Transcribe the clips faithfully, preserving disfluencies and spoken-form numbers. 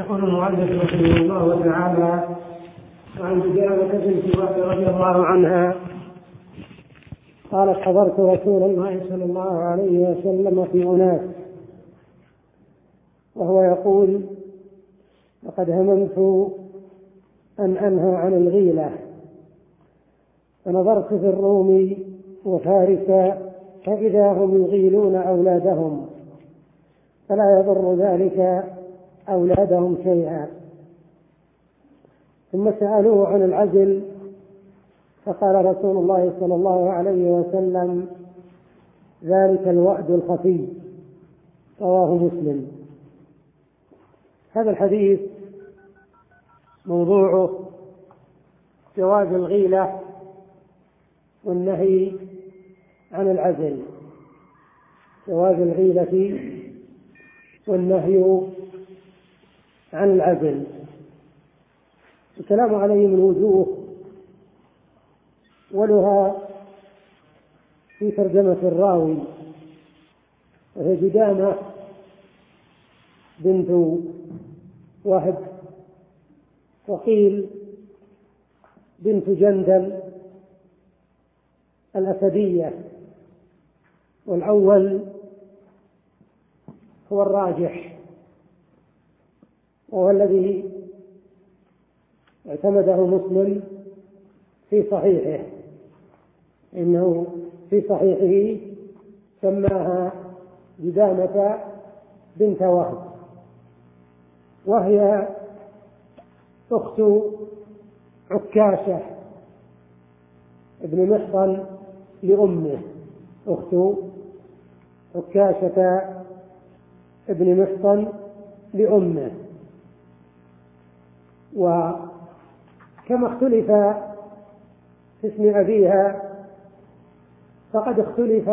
يقول المؤلف رحمه الله تعالى: وعن دجانة بنت وهب رضي الله عنها قالت: حضرت رسول الله صلى الله عليه وسلم في أناس وهو يقول: لقد هممت أن أنهى عن الغيلة، فنظرت في الروم وفارس فإذا هم يغيلون أولادهم، فلا يضر ذلك أولادهم شيئا. ثم سألوه عن العزل، فقال رسول الله صلى الله عليه وسلم: ذلك الوعد الخفي. رواه مسلم. هذا الحديث موضوعه جواز الغيلة والنهي عن العزل، جواز الغيلة والنهي عن العزل. الكلام عليه من وجوه، ولها في ترجمة الراوي، وهي دجانة بنت وهب، وقيل بنت جندل الأسدية، والأول هو الراجح وهو الذي اعتمده مسلم في صحيحه، إنه في صحيحه سماها دجانة بنت وهب، وهي أخت عكاشة ابن محصن لأمه، أخت عكاشة ابن محصن لأمه. وكما اختلف في اسم أبيها، فقد اختلف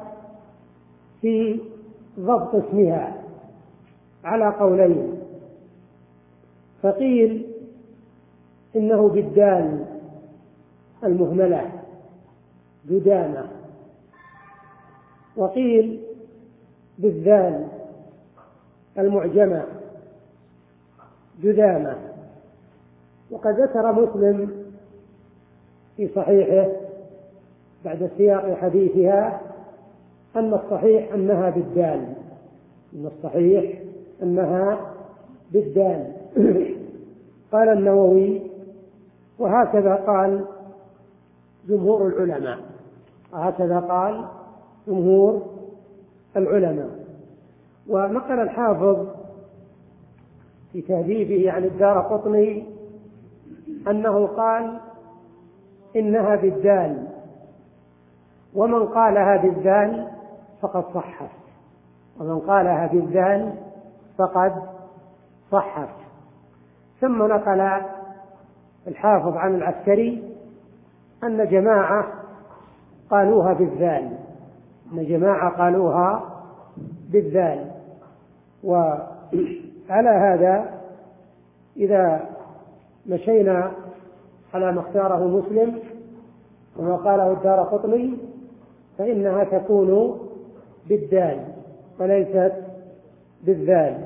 في ضبط اسمها على قولين، فقيل إنه بالدال المهملة دجانة، وقيل بالذال المعجمة جذامة. وقد ذكر مسلم في صحيحه بعد سياق حديثها أن الصحيح أنها بالدال، أن الصحيح أنها بالدال. قال النووي: وهكذا قال جمهور العلماء، وهكذا قال جمهور العلماء. ونقل الحافظ في تهذيبه عن الدارقطني أنه قال إنها بالدال، ومن قالها بالذال فقد صحت، ومن قالها بالذال فقد صحت. ثم نقل الحافظ عن العسكري أن جماعة قالوها بالذال، أن جماعة قالوها بالذال. وعلى هذا إذا مشينا على ما اختاره مسلم وما قاله الدارقطني فإنها تكون بالدال وليست بالذال.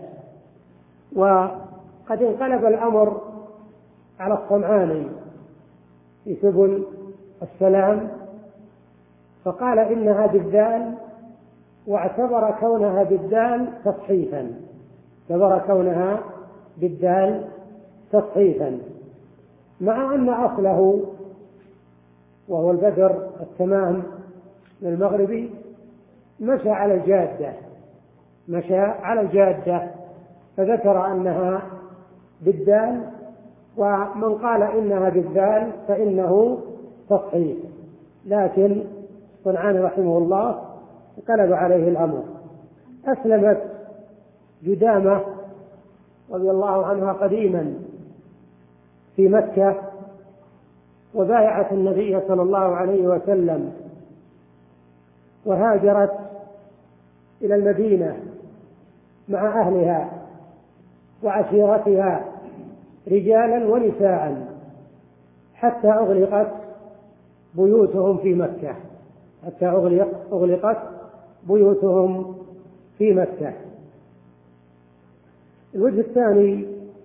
وقد انقلب الأمر على الصنعاني في سبل السلام، فقال إنها بالذال، واعتبر كونها بالذال تصحيفا، اعتبر كونها بالذال تصحيفا، مع أن أصله وهو البدر التمام للمغربي مشى على الجادة، مشى على الجادة فذكر أنها بالدال، ومن قال إنها بالذال فإنه تصحيح. لكن صنعاني رحمه الله انقلب عليه الأمر. أسلمت جذامة رضي الله عنها قديما في مكة، وبايعت النبي صلى الله عليه وسلم، وهاجرت إلى المدينة مع أهلها وعشيرتها رجالا ونساء، حتى أغلقت بيوتهم في مكة، حتى أغلق أغلقت بيوتهم في مكة. الوجه الثاني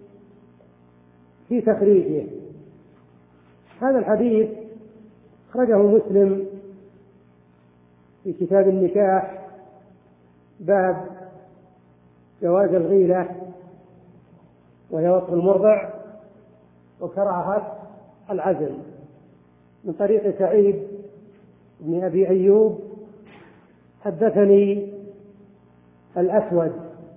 في تخريجه. هذا الحديث أخرجه مسلم في كتاب النكاح باب جواز الغيلة وهي وطء المرضع وكراهة العزل، من طريق سعيد بن أبي أيوب حدثني الأسود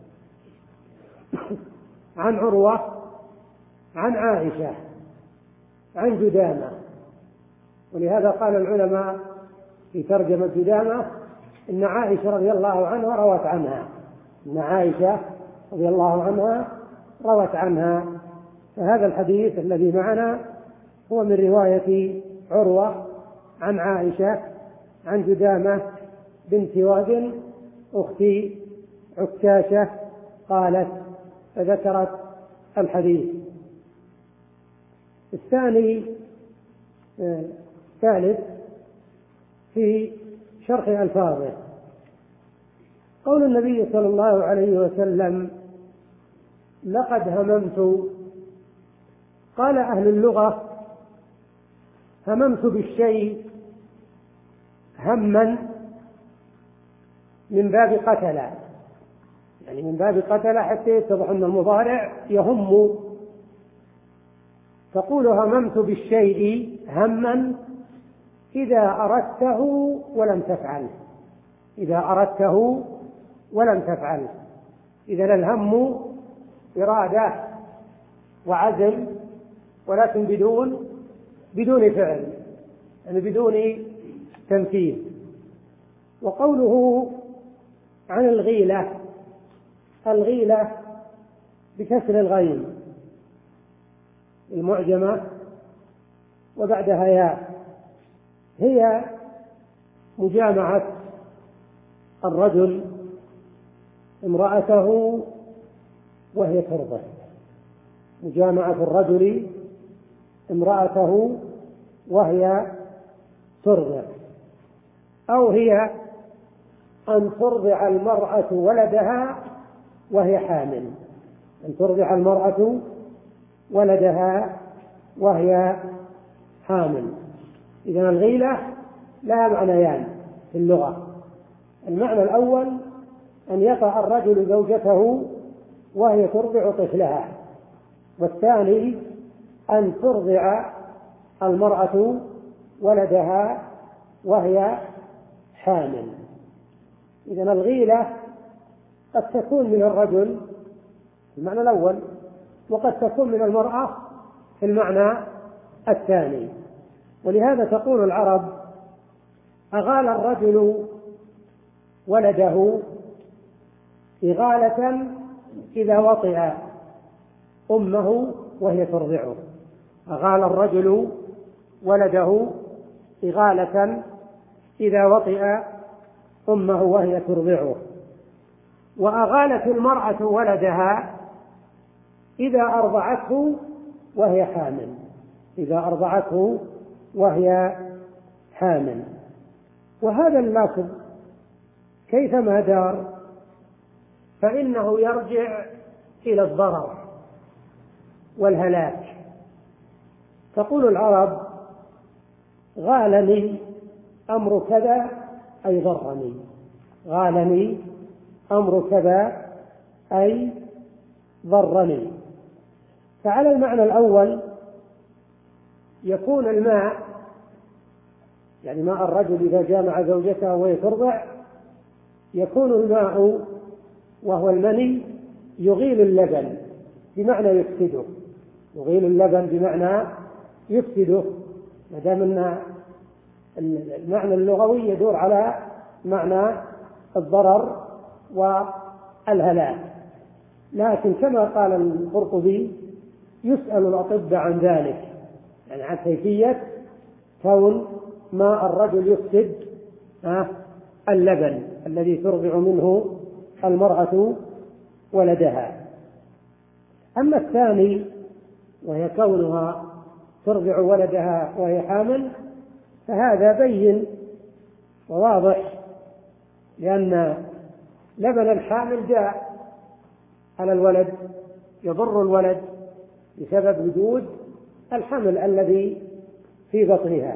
عن عروة عن عائشة عن جدامة، ولهذا قال العلماء في ترجمة جدامة إن عائشة رضي الله عنها روت عنها، إن عائشة رضي الله عنها روت عنها. فهذا الحديث الذي معنا هو من رواية عروة عن عائشة عن جدامة بنت وهب أخت عكاشة قالت، فذكرت الحديث. الثاني ثالث في شرح ألفاظه، قول النبي صلى الله عليه وسلم لقد هممت. قال أهل اللغة هممت بالشيء هما من باب قتل، يعني من باب قتل حتى يتضح أن المضارع يهم. تقول هممت بالشيء هما إذا أردته ولم تفعل، إذا أردته ولم تفعل. إذا الهم إرادة وعزم ولكن بدون بدون فعل، يعني بدون تنفيذ. وقوله عن الغيلة، الغيلة بكسر الغين المعجمة وبعدها ياء، هي مجامعة الرجل امرأته وهي ترضع، مجامعة الرجل امرأته وهي ترضع، أو هي أن ترضع المرأة ولدها وهي حامل، أن ترضع المرأة ولدها وهي حامل. إذن الغيلة لها معنيان في اللغة. المعنى الأول أن يطأ الرجل زوجته وهي ترضع طفلها، والثاني أن ترضع المرأة ولدها وهي حامل. إذن الغيلة قد تكون من الرجل في المعنى الأول، وقد تكون من المرأة في المعنى الثاني. ولهذا تقول العرب أغال الرجل ولده إغالة إذا وطئ أمه وهي ترضعه، أغال الرجل ولده إغالة إذا وطئ أمه وهي ترضعه. وأغالت المرأة ولدها إذا أرضعته وهي حامل، إذا أرضعته وهي حامل. وهذا اللفظ كيفما دار فإنه يرجع إلى الضرر والهلاك. تقول العرب غالني أمر كذا أي ضرني، غالني أمر كذا أي ضرني. فعلى المعنى الأول يكون الماء، يعني ماء الرجل إذا جامع زوجته وهي ترضع، يكون الماء وهو المني يغيل اللبن بمعنى يفسده، يغيل اللبن بمعنى يفسده، ما دام أن المعنى اللغوي يدور على معنى الضرر والهلاك. لكن كما قال القرطبي يسأل الأطباء عن ذلك، يعني عن كيفية كون ماء الرجل يفسد اللبن الذي ترضع منه المرأة ولدها. أما الثاني وهي كونها ترضع ولدها وهي حامل فهذا بين وواضح، لأن لبن الحامل جاء على الولد يضر الولد بسبب وجود الحمل الذي في بطنها.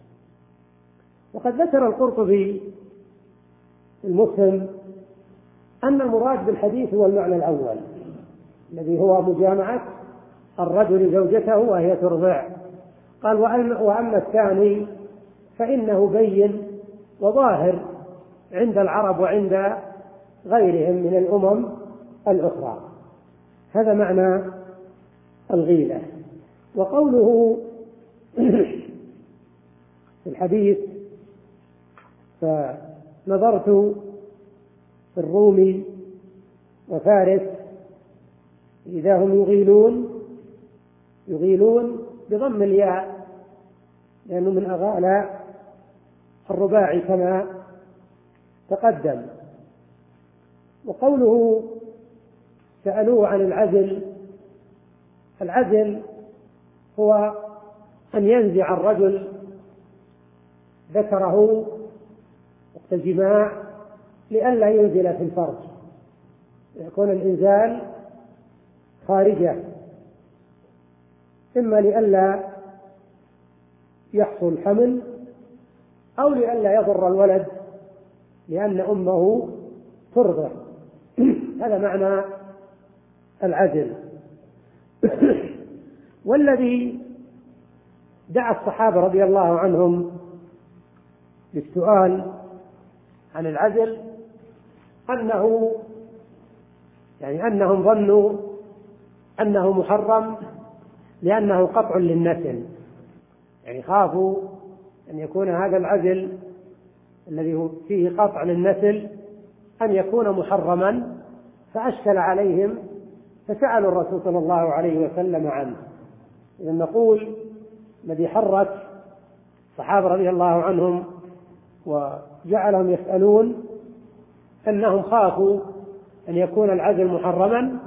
وقد ذكر القرطبي المفهم أن المراد بالحديث هو المعنى الأول الذي هو مجامعة الرجل زوجته وهي ترضع. قال وأما الثاني فإنه بين وظاهر عند العرب وعند غيرهم من الأمم الأخرى. هذا معنى الغيلة. وقوله في الحديث فنظرت في الروم وفارس إذا هم يغيلون، يغيلون بضم الياء لأنه من أغالى الرباعي كما تقدم. وقوله سألوه عن العزل، العزل هو أن ينزع الرجل ذكره وقت الجماع لئلا ينزل في الفرج، يكون الإنزال خارجه، إما لئلا يحصل حمل أو لئلا يضر الولد لأن أمه ترضع. هذا معنى العزل. والذي دعا الصحابة رضي الله عنهم للسؤال عن العزل أنه يعني أنهم ظنوا أنه محرم لأنه قطع للنسل، يعني خافوا أن يكون هذا العزل الذي هو فيه قطع للنسل أن يكون محرما، فأشكل عليهم فسألوا الرسول صلى الله عليه وسلم عنه. إذا نقول الذي حرك الصحابة رضي الله عنهم وجعلهم يسألون أنهم خافوا أن يكون العزل محرما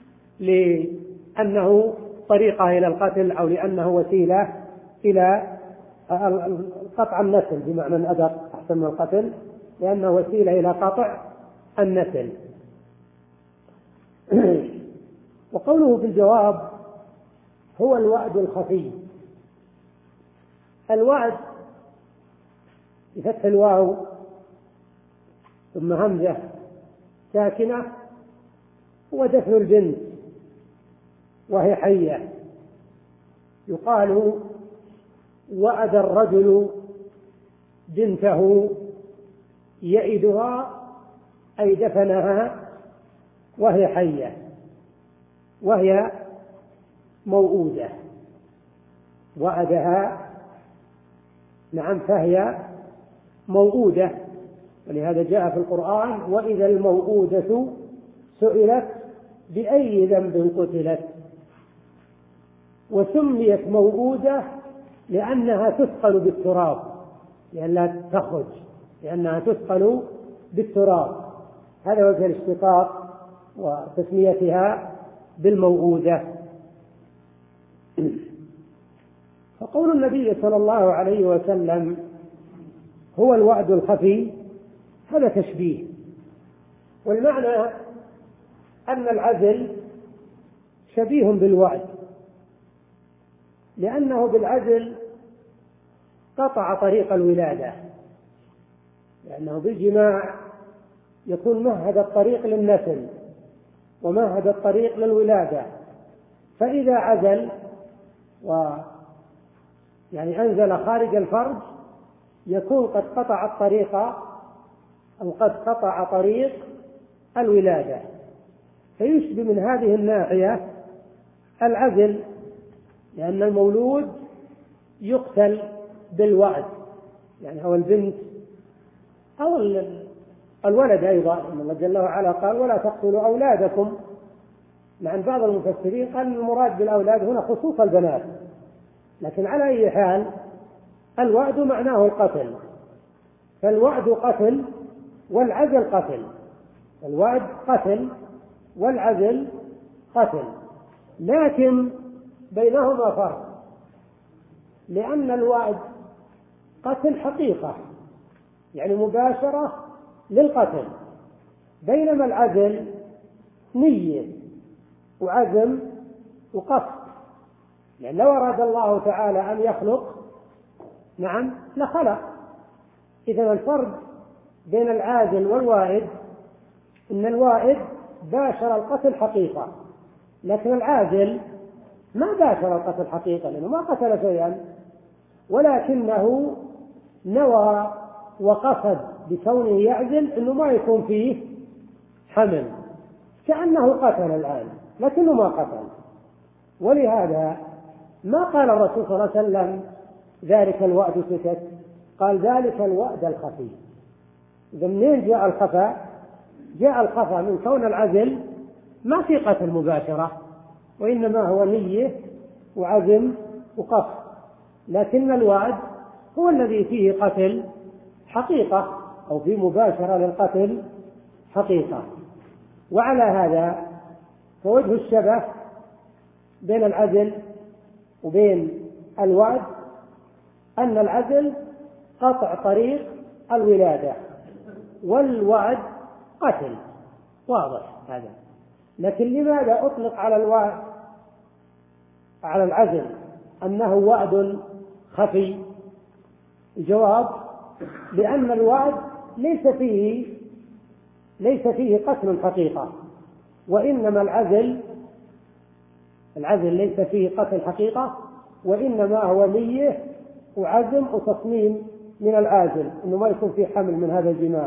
لأنه طريقة إلى القتل أو لأنه وسيلة إلى قطع النسل، بمعنى الأدق أحسن من القتل، لأنه وسيلة إلى قطع النسل. وقوله في الجواب هو الوعد الخفي. الوعد بفتح الواو ثم همزة ساكنة هو دفن البنت وهي حية. يقال وعد الرجل بنته يئدها أي دفنها وهي حية وهي موؤودة، وعدها نعم فهي موؤودة، ولهذا جاء في القرآن وإذا الموؤودة سئلت بأي ذنب قتلت. وسميت موؤودة لأنها تثقل بالتراب، لأنها تخرج لأنها تثقل بالتراب، هذا وجه الاشتقاق وتسميتها بالموؤودة. فقول النبي صلى الله عليه وسلم هو الوعد الخفي هذا تشبيه، والمعنى أن العزل شبيه بالوعد، لأنه بالعزل قطع طريق الولادة، لأنه بالجماع يكون مهد الطريق للنسل ومهد الطريق للولادة، فإذا عزل و يعني أنزل خارج الفرج يكون قد قطع الطريق أو قد قطع طريق الولادة. فيشبه من هذه الناحية العزل، لأن المولود يقتل بالوعد، يعني أو البنت أو الولد أيضا، أن الله جل وعلا قال ولا تقتلوا أولادكم. لأن بعض المفسرين قال المراد بالأولاد هنا خصوص البنات، لكن على أي حال الوعد معناه القتل، فالوعد قتل والعزل قتل، الوعد قتل والعزل قتل، لكن بينهما فرق، لأن الوعد قتل حقيقة يعني مباشرة للقتل، بينما العزل نية وعزم وقصد لأن لو أراد الله تعالى أن يخلق نعم لخلق. إذن الفرق بين العاجل والوائد إن الوائد باشر القتل حقيقة، لكن العاجل ما باشر القتل حقيقة لأنه ما قتل شيئا، ولكنه نوى وقصد بكونه يعزل أنه ما يكون فيه حمل، كأنه قتل الآن لكنه ما قتل. ولهذا ما قال الرسول صلى الله عليه وسلم ذلك الوعد سكت، قال ذلك الوعد الخفي. إذا منين جاء الخفاء؟ جاء الخفاء من كون العزل ما في قتل مباشرة، وإنما هو نية وعزم وقصد، لكن الوعد هو الذي فيه قتل حقيقة أو فيه مباشرة للقتل حقيقة. وعلى هذا فوجه الشبه بين العزل وبين الوعد أن العزل قطع طريق الولادة والوعد قتل، واضح هذا. لكن لماذا أطلق على الوعد على العزل أنه وعد خفي؟ الجواب لأن الوعد ليس فيه ليس فيه قتل حقيقة، وإنما العزل العزل ليس فيه قتل حقيقة، وإنما هو نية وعزم وتصميم من العازل إنه ما يكون فيه حمل من هذا الجماع.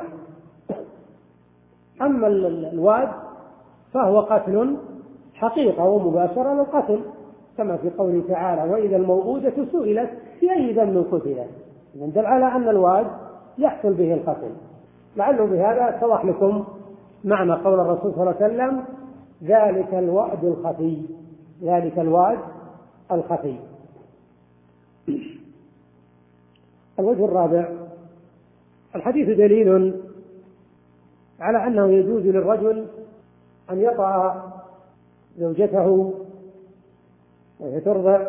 أما الوعد فهو قتل حقيقة ومباشرة للقتل، كما في قوله تعالى وإذا الموءودة سئلت بأي ذنب قتلت، من دل على أن الوعد يحصل به القتل. لعله بهذا اتضح لكم معنى قول الرسول صلى الله عليه وسلم ذلك الوعد الخفي، ذلك الوعد الخفي. الوجه الرابع، الحديث دليل على أنه يجوز للرجل أن يطأ زوجته وهي ترضع،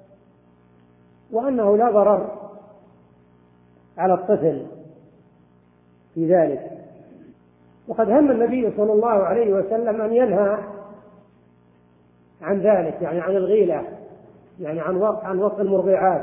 وأنه لا ضرر على الطفل في ذلك. وقد هم النبي صلى الله عليه وسلم أن ينهى عن ذلك، يعني عن الغيلة، يعني عن وطء عن وطء المرضعات،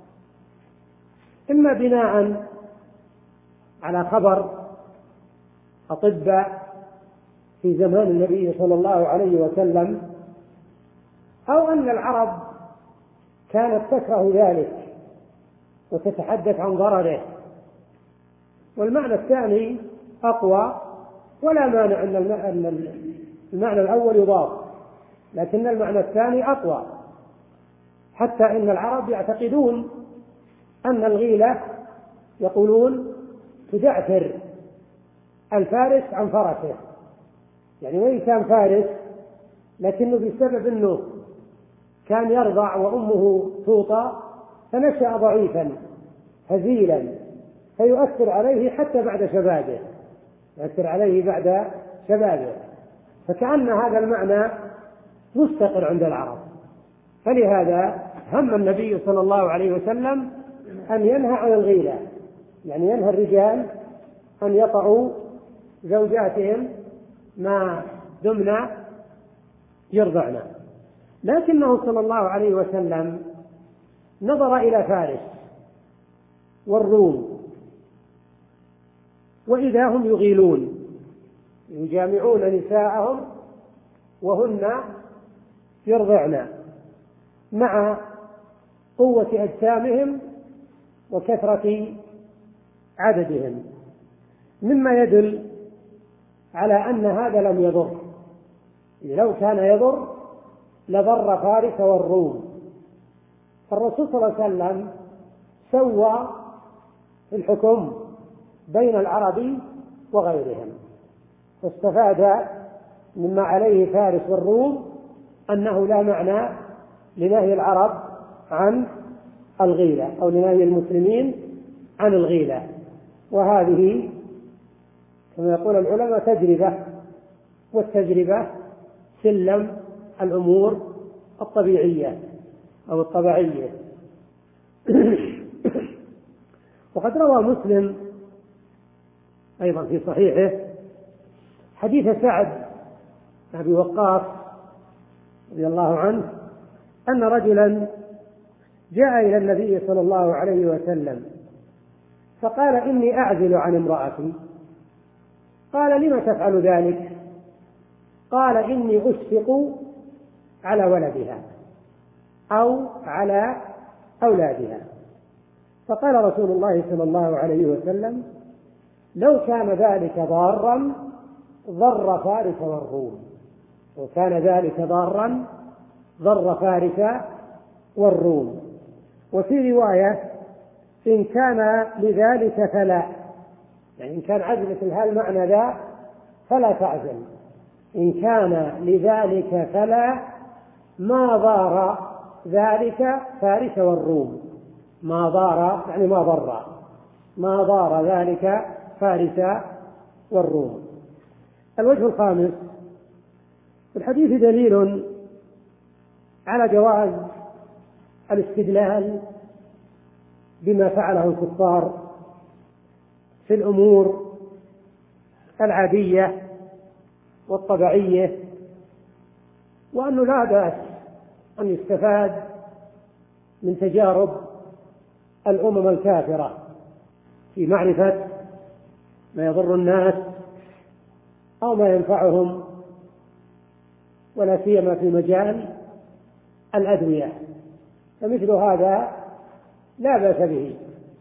إما بناء على خبر أطباء في زمان النبي صلى الله عليه وسلم، أو أن العرب كانت تكره ذلك وتتحدث عن ضرره. والمعنى الثاني أقوى، ولا مانع أن المعنى الأول يضاف، لكن المعنى الثاني أقوى، حتى إن العرب يعتقدون أن الغيلة يقولون تدعثر الفارس عن فرسه، يعني وإن كان فارس لكنه بسبب أنه كان يرضع وأمه توطى فنشأ ضعيفا هزيلا، فيؤثر عليه حتى بعد شبابه، يؤثر عليه بعد شبابه، فكأن هذا المعنى مستقر عند العرب. فلهذا هم النبي صلى الله عليه وسلم أن ينهى عن الغيلة، يعني ينهى الرجال أن يطعوا زوجاتهم ما دمنا يرضعنا. لكنه صلى الله عليه وسلم نظر إلى فارس والروم، وإذا هم يغيلون يجامعون نساءهم وهن يرضعن مع قوة أجسامهم وكثرة عددهم، مما يدل على أن هذا لم يضر. لو كان يضر لضر فارس والروم. فالرسول صلى الله عليه وسلم سوى في الحكم بين العرب وغيرهم، واستفاد مما عليه فارس والروم أنه لا معنى لنهي العرب عن الغيلة أو لنهي المسلمين عن الغيلة. وهذه كما يقول العلماء تجربة، والتجربة سلم الأمور الطبيعية أو الطبيعية. وقد روى مسلم أيضا في صحيحه حديث سعد بن أبي وقاص رضي الله عنه أن رجلا جاء إلى النبي صلى الله عليه وسلم فقال: إني أعزل عن امرأتي. قال: لم تفعل ذلك؟ قال: إني أشفق على ولدها أو على أولادها. فقال رسول الله صلى الله عليه وسلم: لو كان ذلك ضارا ضر فارس والروم. وكان ذلك ضارا ضر فارس والروم. وفي رواية: إن كان لذلك فلا، يعني إن كان عزل مثل هالمعنى ذا فلا تعزل، إن كان لذلك فلا، ما ضار ذلك فارس والروم. ما ضار يعني ما ضر، ما ضار ذلك فارس والروم. الوجه الخامس: في الحديث دليل على جواز الاستدلال بما فعله الكفار في الأمور العادية والطبيعية، وأنه لا بأس أن يستفاد من تجارب الأمم الكافرة في معرفة ما يضر الناس أو ما ينفعهم، ولا سيما في مجال الأدوية. فمثل هذا لا بأس به،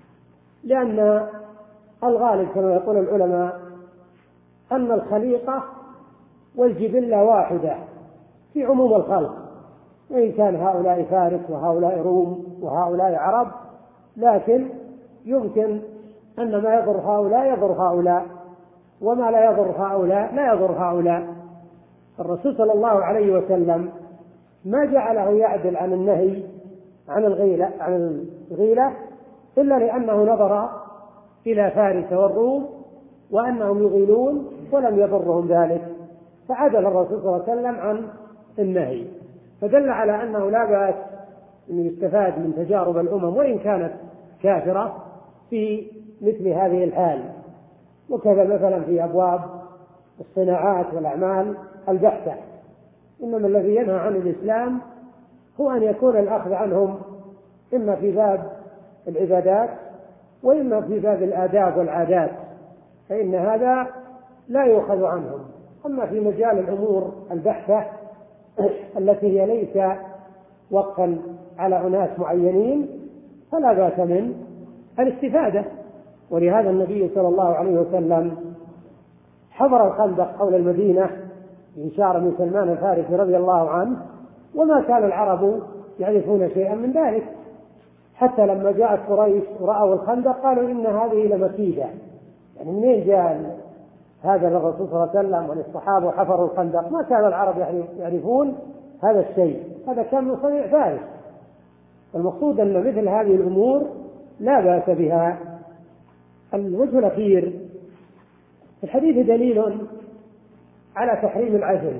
لأن الغالب كما يقول العلماء أن الخليقة والجبلة واحدة في عموم الخلق، وإن كان هؤلاء فارس وهؤلاء روم وهؤلاء عرب، لكن يمكن أن ما يضر هؤلاء يضر هؤلاء، وما لا يضر هؤلاء لا يضر هؤلاء. الرسول صلى الله عليه وسلم ما جعله يعدل عن النهي عن الغيلة عن الغيلة إلا لأنه نظر إلى فارس والروم وأنهم يغيلون ولم يضرهم ذلك، فعدل الرسول صلى الله عليه وسلم عن النهي، فدل على أنه لا بأس أن يستفاد من تجارب الأمم وإن كانت كافرة في مثل هذه الحال. وكذا مثلا في أبواب الصناعات والأعمال البحتة، إنما الذي ينهى عن الإسلام هو أن يكون الأخذ عنهم إما في باب العبادات وإما في باب الآداب والعادات، فإن هذا لا يؤخذ عنهم. أما في مجال الأمور البحتة التي هي ليس وقفا على أناس معينين فلا بأس من الاستفادة. ولهذا النبي صلى الله عليه وسلم حضر الخندق حول المدينة بإشارة من سلمان الفارسي رضي الله عنه، وما كان العرب يعرفون شيئا من ذلك، حتى لما جاءت قريش ورأوا الخندق قالوا إن هذه لمكيدة، يعني منين جاء هذا الرسول صلى الله عليه وسلم والصحابة حفروا الخندق؟ ما كان العرب يعرفون هذا الشيء، هذا كان من صنيع فارس. المقصود أن مثل هذه الأمور لا بأس بها. الوجه الأخير: في الحديث دليل على تحريم العزل،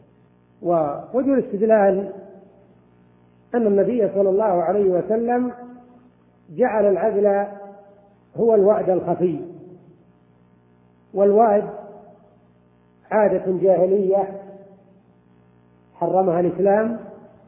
ووجه الاستدلال أن النبي صلى الله عليه وسلم جعل العزل هو الوعد الخفي، والوعد عادة جاهلية حرمها الإسلام،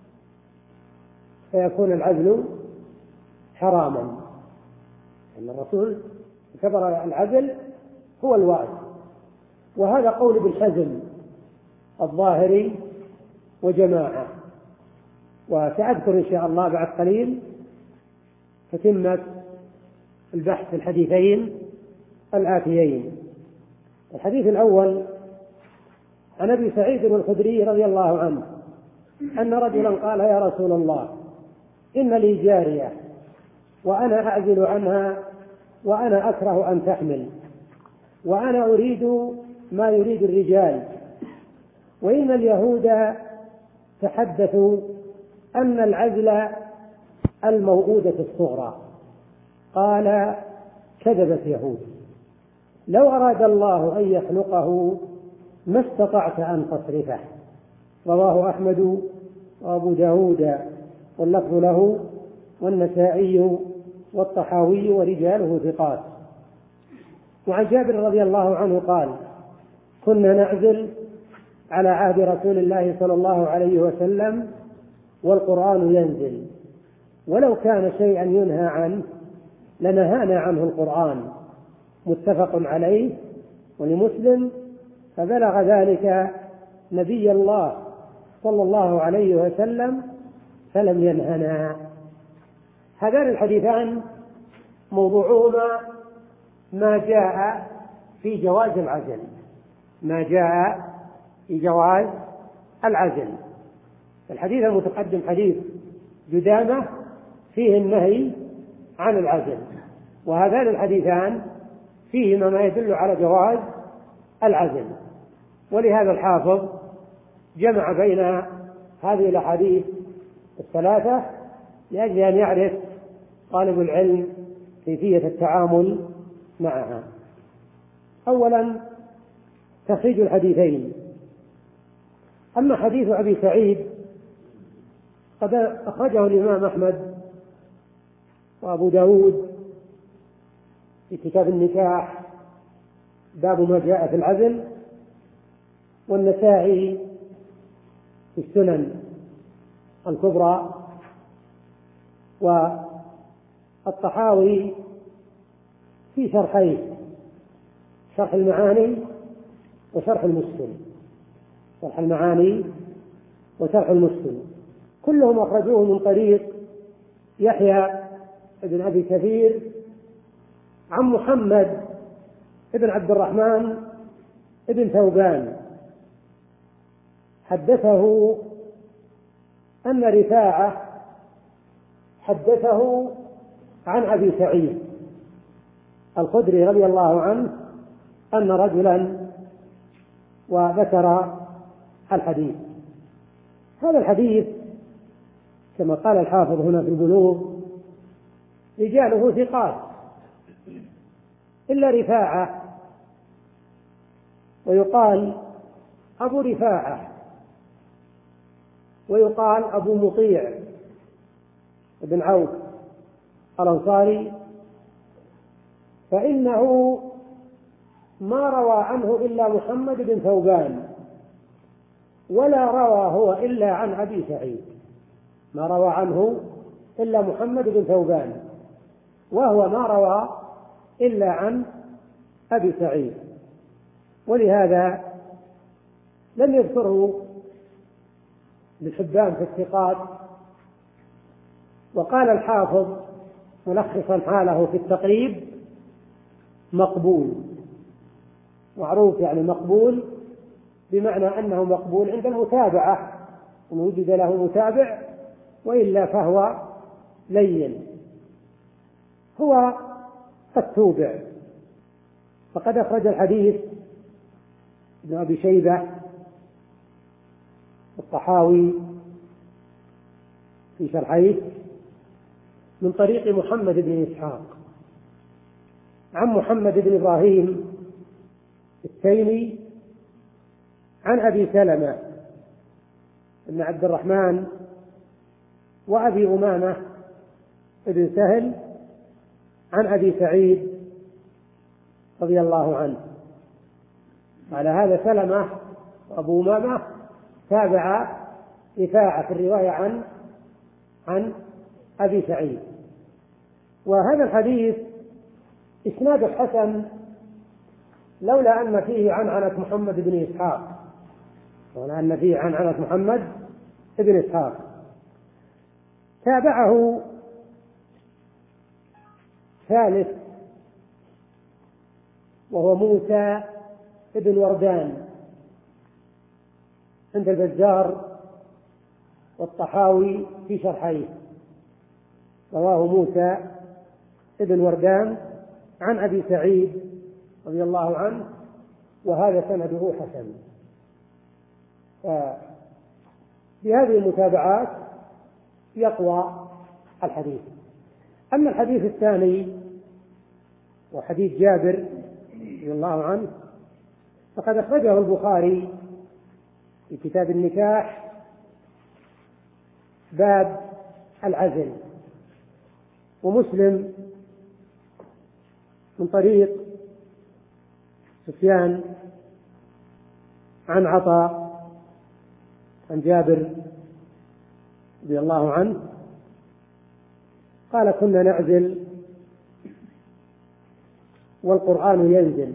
فيكون العزل حراما. أن الرسول اعتبر العزل هو الوعد، وهذا قول ابن حزم الظاهري وجماعة. وسأذكر إن شاء الله بعد قليل تتمة البحث في الحديثين الآتيين. الحديث الأول عن أبي سعيد الخدري رضي الله عنه أن رجلا قال: يا رسول الله، إن لي جارية وأنا أعزل عنها وأنا أكره أن تحمل، وأنا أريد ما يريد الرجال، وإن اليهود تحدثوا أن العزل الموؤودة الصغرى. قال: كذبت يهود، لو أراد الله أن يخلقه ما استطعت أن تصرفه. رواه أحمد وأبو داود واللفظ له والنسائي والطحاوي ورجاله ثقات. وعن جابر رضي الله عنه قال: كنا نعزل على عهد رسول الله صلى الله عليه وسلم والقرآن ينزل، ولو كان شيئا ينهى عنه لنهانا عنه القرآن، متفق عليه ولمسلم، فبلغ ذلك نبي الله صلى الله عليه وسلم فلم ينهنا. هذان الحديثان موضوعهما ما جاء في جواز العزل، ما جاء في جواز العزل. الحديث المتقدم حديث جدامة فيه النهي عن العزل، وهذان الحديثان فيهما ما يدل على جواز العزل، ولهذا الحافظ جمع بين هذه الأحاديث الثلاثة لأجل أن يعرف طالب العلم كيفية التعامل معها. أولا تخريج الحديثين. أما حديث أبي سعيد قد أخرجه الإمام أحمد وأبو داود في كتاب النكاح باب ما جاء في العزل، والنسائي في السنن الكبرى، والطحاوي في شرحيه، شرح المعاني وشرح المسلم، شرح المعاني وشرح المسلم، كلهم أخرجوه من طريق يحيى بن أبي كثير عن محمد بن عبد الرحمن بن ثوبان حدثه أن رفاعة حدثه عن أبي سعيد الخدري رضي الله عنه أن رجلا، وذكر الحديث. هذا الحديث كما قال الحافظ هنا في البلوغ رجاله ثقات إلا رفاعة، ويقال أبو رفاعة، ويقال أبو مطيع بن عوف الأنصاري، فإنه ما روى عنه إلا محمد بن ثوبان، ولا روى هو إلا عن أبي سعيد، ما روى عنه إلا محمد بن ثوبان، وهو ما روى إلا عن أبي سعيد، ولهذا لم يذكره ابن حبان في الثقات. وقال الحافظ ملخصا حاله في التقريب مقبول، معروف يعني مقبول بمعنى أنه مقبول عند المتابعة، إن وجد له متابع، وإلا فهو لين، هو قد توبع. فقد أخرج الحديث ابن أبي شيبة الطحاوي في شرحيه من طريق محمد بن إسحاق عن محمد بن إبراهيم التيمي عن أبي سلمة بن عبد الرحمن وأبي أمامة بن سهل عن أبي سعيد رضي الله عنه. على هذا سلمة وأبو أمامة تابع رفاعة في الرواية عن عن أبي سعيد. وهذا الحديث إسناده حسن لولا أن فيه عنعنة محمد بن إسحاق، لولا أن فيه عنعنة محمد بن إسحاق. تابعه ثالث وهو موسى بن وردان عند البزار والطحاوي في شرحيه، رواه موسى بن وردان عن أبي سعيد رضي الله عنه، وهذا سنده حسن. بهذه المتابعات يقوى الحديث. أما الحديث الثاني وحديث جابر رضي الله عنه فقد أخرجه البخاري في كتاب النكاح باب العزل، ومسلم من طريق سفيان عن عطاء عن جابر رضي الله عنه قال كنا نعزل والقرآن ينزل.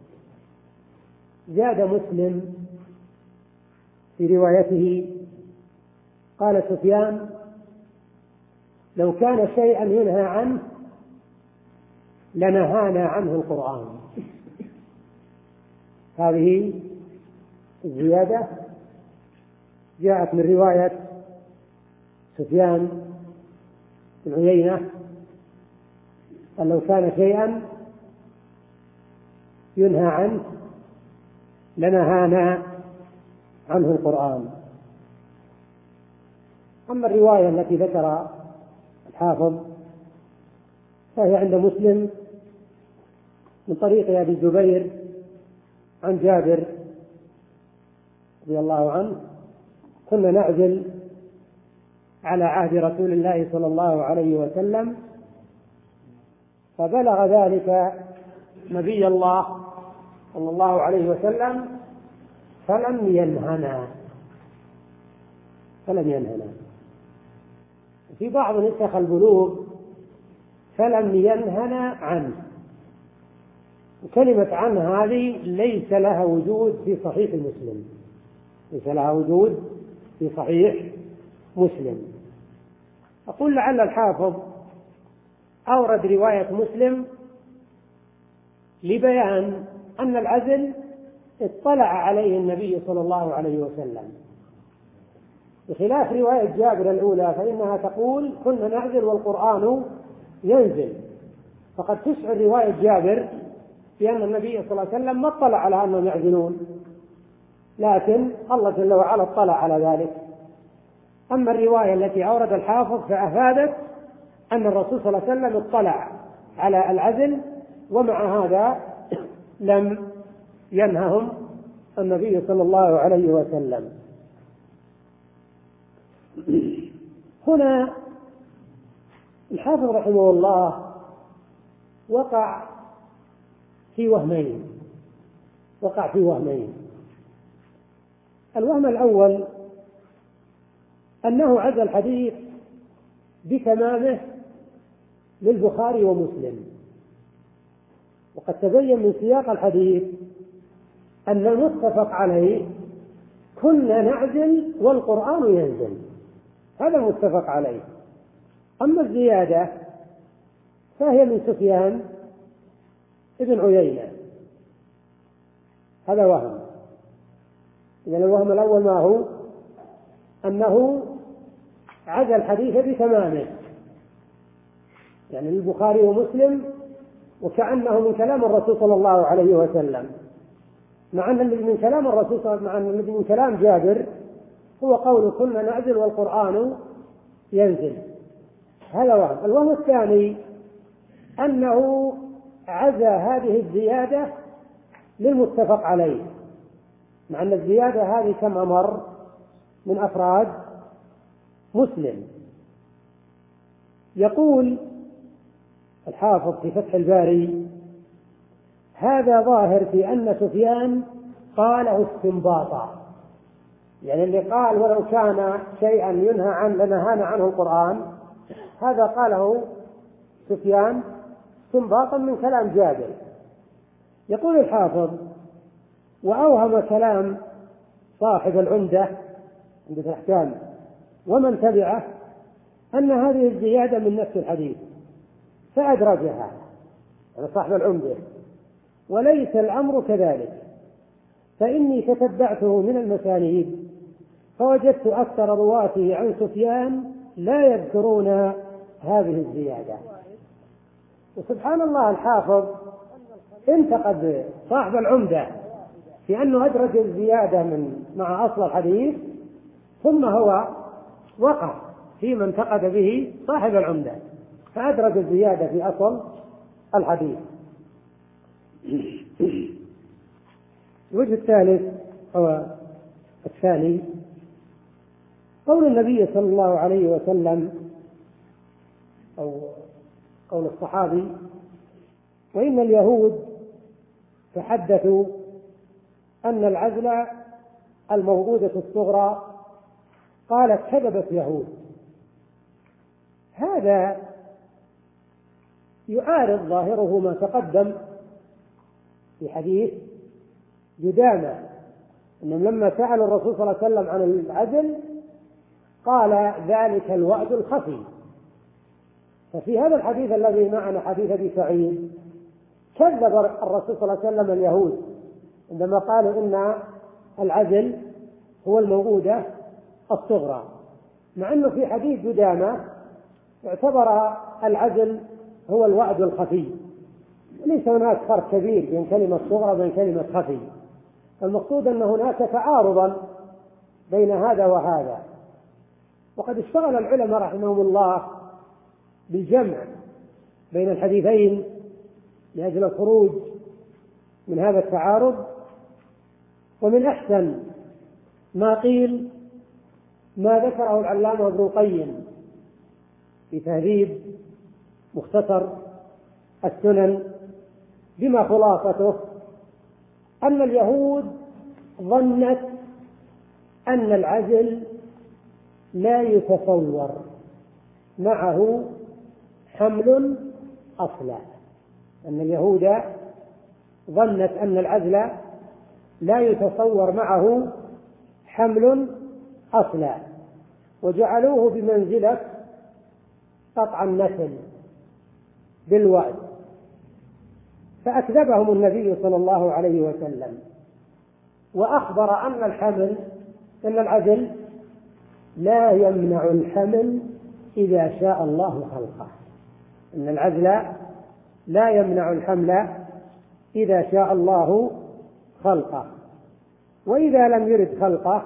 زاد مسلم في روايته قال سفيان لو كان شيئا ينهى عنه لنهانا عنه القرآن. هذه الزيادة جاءت من رواية سفيان بن عيينة قال لو كان شيئا ينهى عنه لنهانا عنه القرآن. أما الرواية التي ذكر الحافظ فهي عند مسلم من طريق أبي الزبير عن جابر رضي الله عنه كنا نعزل على عهد رسول الله صلى الله عليه وسلم فبلغ ذلك نبي الله صلى الله عليه وسلم فلم ينهنا فلم ينهنا. في بعض نسخ البلوغ فلم ينهنا عنه، وكلمة عنه هذه ليس لها وجود في صحيح مسلم، ليس لها وجود في صحيح مسلم. أقول لعل الحافظ أورد رواية مسلم لبيان أن العزل اطلع عليه النبي صلى الله عليه وسلم، بخلاف رواية جابر الأولى فإنها تقول كنا نعزل والقرآن ينزل، فقد تشعر رواية جابر بأن النبي صلى الله عليه وسلم ما اطلع على أنهم يعزلون، لكن الله جل وعلا اطلع على ذلك. أما الرواية التي أورد الحافظ فأفادت أن الرسول صلى الله عليه وسلم اطلع على العزل، ومع هذا لم ينههم النبي صلى الله عليه وسلم. هنا الحافظ رحمه الله وقع في وهمين وقع في وهمين الوهم الأول أنه عزى الحديث بتمامه للبخاري ومسلم، وقد تبين من سياق الحديث أن المتفق عليه كنا نعزل والقرآن ينزل، هذا المتفق عليه. أما الزيادة فهي من سفيان ابن عيينة، هذا وهم. إذن الوهم الأول ما هو؟ أنه عزى الحديث بتمامه، يعني البخاري ومسلم وكأنه من كلام الرسول صلى الله عليه وسلم، مع أن الذي من كلام الرسول مع أن الذي من كلام جابر هو قول كنا نعزل والقرآن ينزل، هذا وهم. الوهم الثاني أنه عزى هذه الزيادة للمتفق عليه، مع أن الزيادة هذه كما مر من أفراد مسلم. يقول الحافظ في فتح الباري هذا ظاهر في أن سفيان قاله استنباطا، يعني اللي قال ولو كان شيئا ينهى عنه لنهانا عنه القرآن، هذا قاله سفيان استنباطا من كلام جابر. يقول الحافظ وأوهم كلام صاحب العمدة عند الأحكام ومن تبعه أن هذه الزيادة من نفس الحديث فأدرجها، يعني صاحب العمدة، وليس الأمر كذلك، فإني تتبعته من المسانيد فوجدت أكثر رواته عن سفيان لا يذكرون هذه الزيادة. وسبحان الله الحافظ انتقد صاحب العمدة في أنه أدرج الزيادة من مع أصل الحديث، ثم هو وقع فيما انتقد به صاحب العمدة فأدرج الزيادة في أصل الحديث. الوجه الثالث هو الثاني قول النبي صلى الله عليه وسلم أو قول الصحابي وإن اليهود تحدثوا أن العزل الموجودة الصغرى، قالت كذبت يهود هذا يعارض ظاهره ما تقدم في حديث جدامة، أنهم لما سألوا الرسول صلى الله عليه وسلم عن العدل قال ذلك الوعد الخفي. ففي هذا الحديث الذي معنا حديث أبي سعيد كذب الرسول صلى الله عليه وسلم اليهود عندما قالوا إن العدل هو الموؤودة الصغرى، مع أنه في حديث جدامة اعتبر العدل هو الوعد الخفي. ليس هناك فرق كبير بين كلمة صغرى وبين كلمة خفي، المقصود أن هناك تعارضا بين هذا وهذا. وقد اشتغل العلماء رحمهم الله بالجمع بين الحديثين لأجل الخروج من هذا التعارض. ومن أحسن ما قيل ما ذكره العلامة ابن القيم في تهذيب مختصر السنن، بما خلاصته أن اليهود ظنت أن العزل لا يتصور معه حمل أصلا، أن اليهود ظنت أن العزل لا يتصور معه حمل أصلا، وجعلوه بمنزلة قطع النسل بالوعد، فأكذبهم النبي صلى الله عليه وسلم وأخبر أن الحمل أن العزل لا يمنع الحمل إذا شاء الله خلقه، أن العزل لا يمنع الحمل إذا شاء الله خلقه، وإذا لم يرد خلقه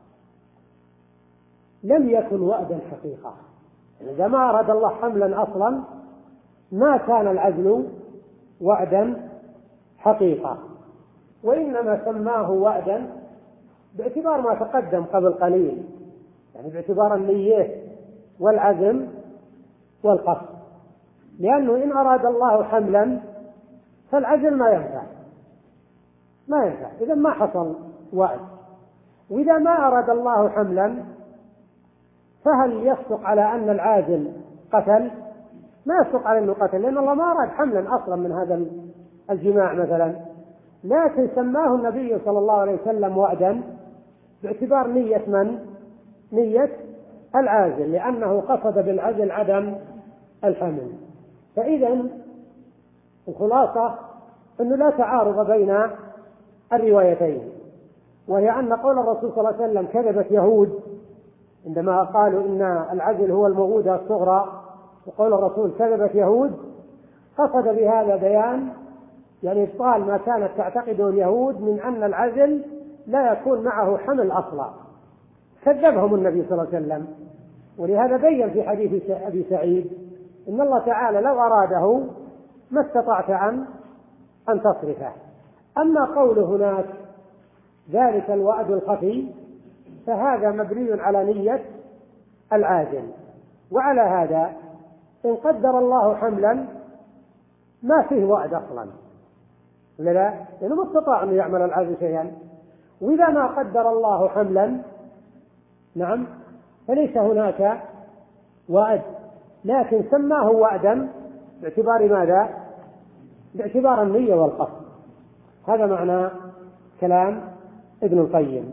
لم يكن وعدا حقيقة. إذا ما أراد الله حملا أصلا ما كان العزل وعدا حقيقة، وإنما سماه وعدا باعتبار ما تقدم قبل قليل، يعني باعتبار النية والعزم والقصد، لأنه إن أراد الله حملا فالعزل ما ينفع ما ينفع إذا ما حصل وعد. وإذا ما أراد الله حملا فهل يصدق على أن العازل قتل؟ ما يصدق على أنه قتل، لأن الله ما أراد حملا أصلا من هذا الجماع مثلا، لكن سماه النبي صلى الله عليه وسلم وعدا باعتبار نية من؟ نية العازل، لأنه قصد بالعزل عدم الحمل. فإذا الخلاصة أنه لا تعارض بين الروايتين، وهي أن قول الرسول صلى الله عليه وسلم كذبت يهود عندما قالوا إن العزل هو الموؤودة الصغرى، وقول الرسول كذبت يهود قصد بهذا بيان يعني إبطال ما كانت تعتقده اليهود من أن العزل لا يكون معه حمل أصلا، كذبهم النبي صلى الله عليه وسلم. ولهذا بين في حديث أبي سعيد إن الله تعالى لو أراده ما استطعت أن أن تصرفه. أما قول هناك ذلك الوعد الخفي فهذا مبني على نية العازل، وعلى هذا إن قدر الله حملا ما فيه وعد أصلا، ولا لا؟ لأنه ما استطاع أن يعمل العازل شيئا. وإذا ما قدر الله حملا نعم فليس هناك وعد، لكن سماه وعدا باعتبار ماذا؟ باعتبار النية والقصد. هذا معنى كلام ابن القيم.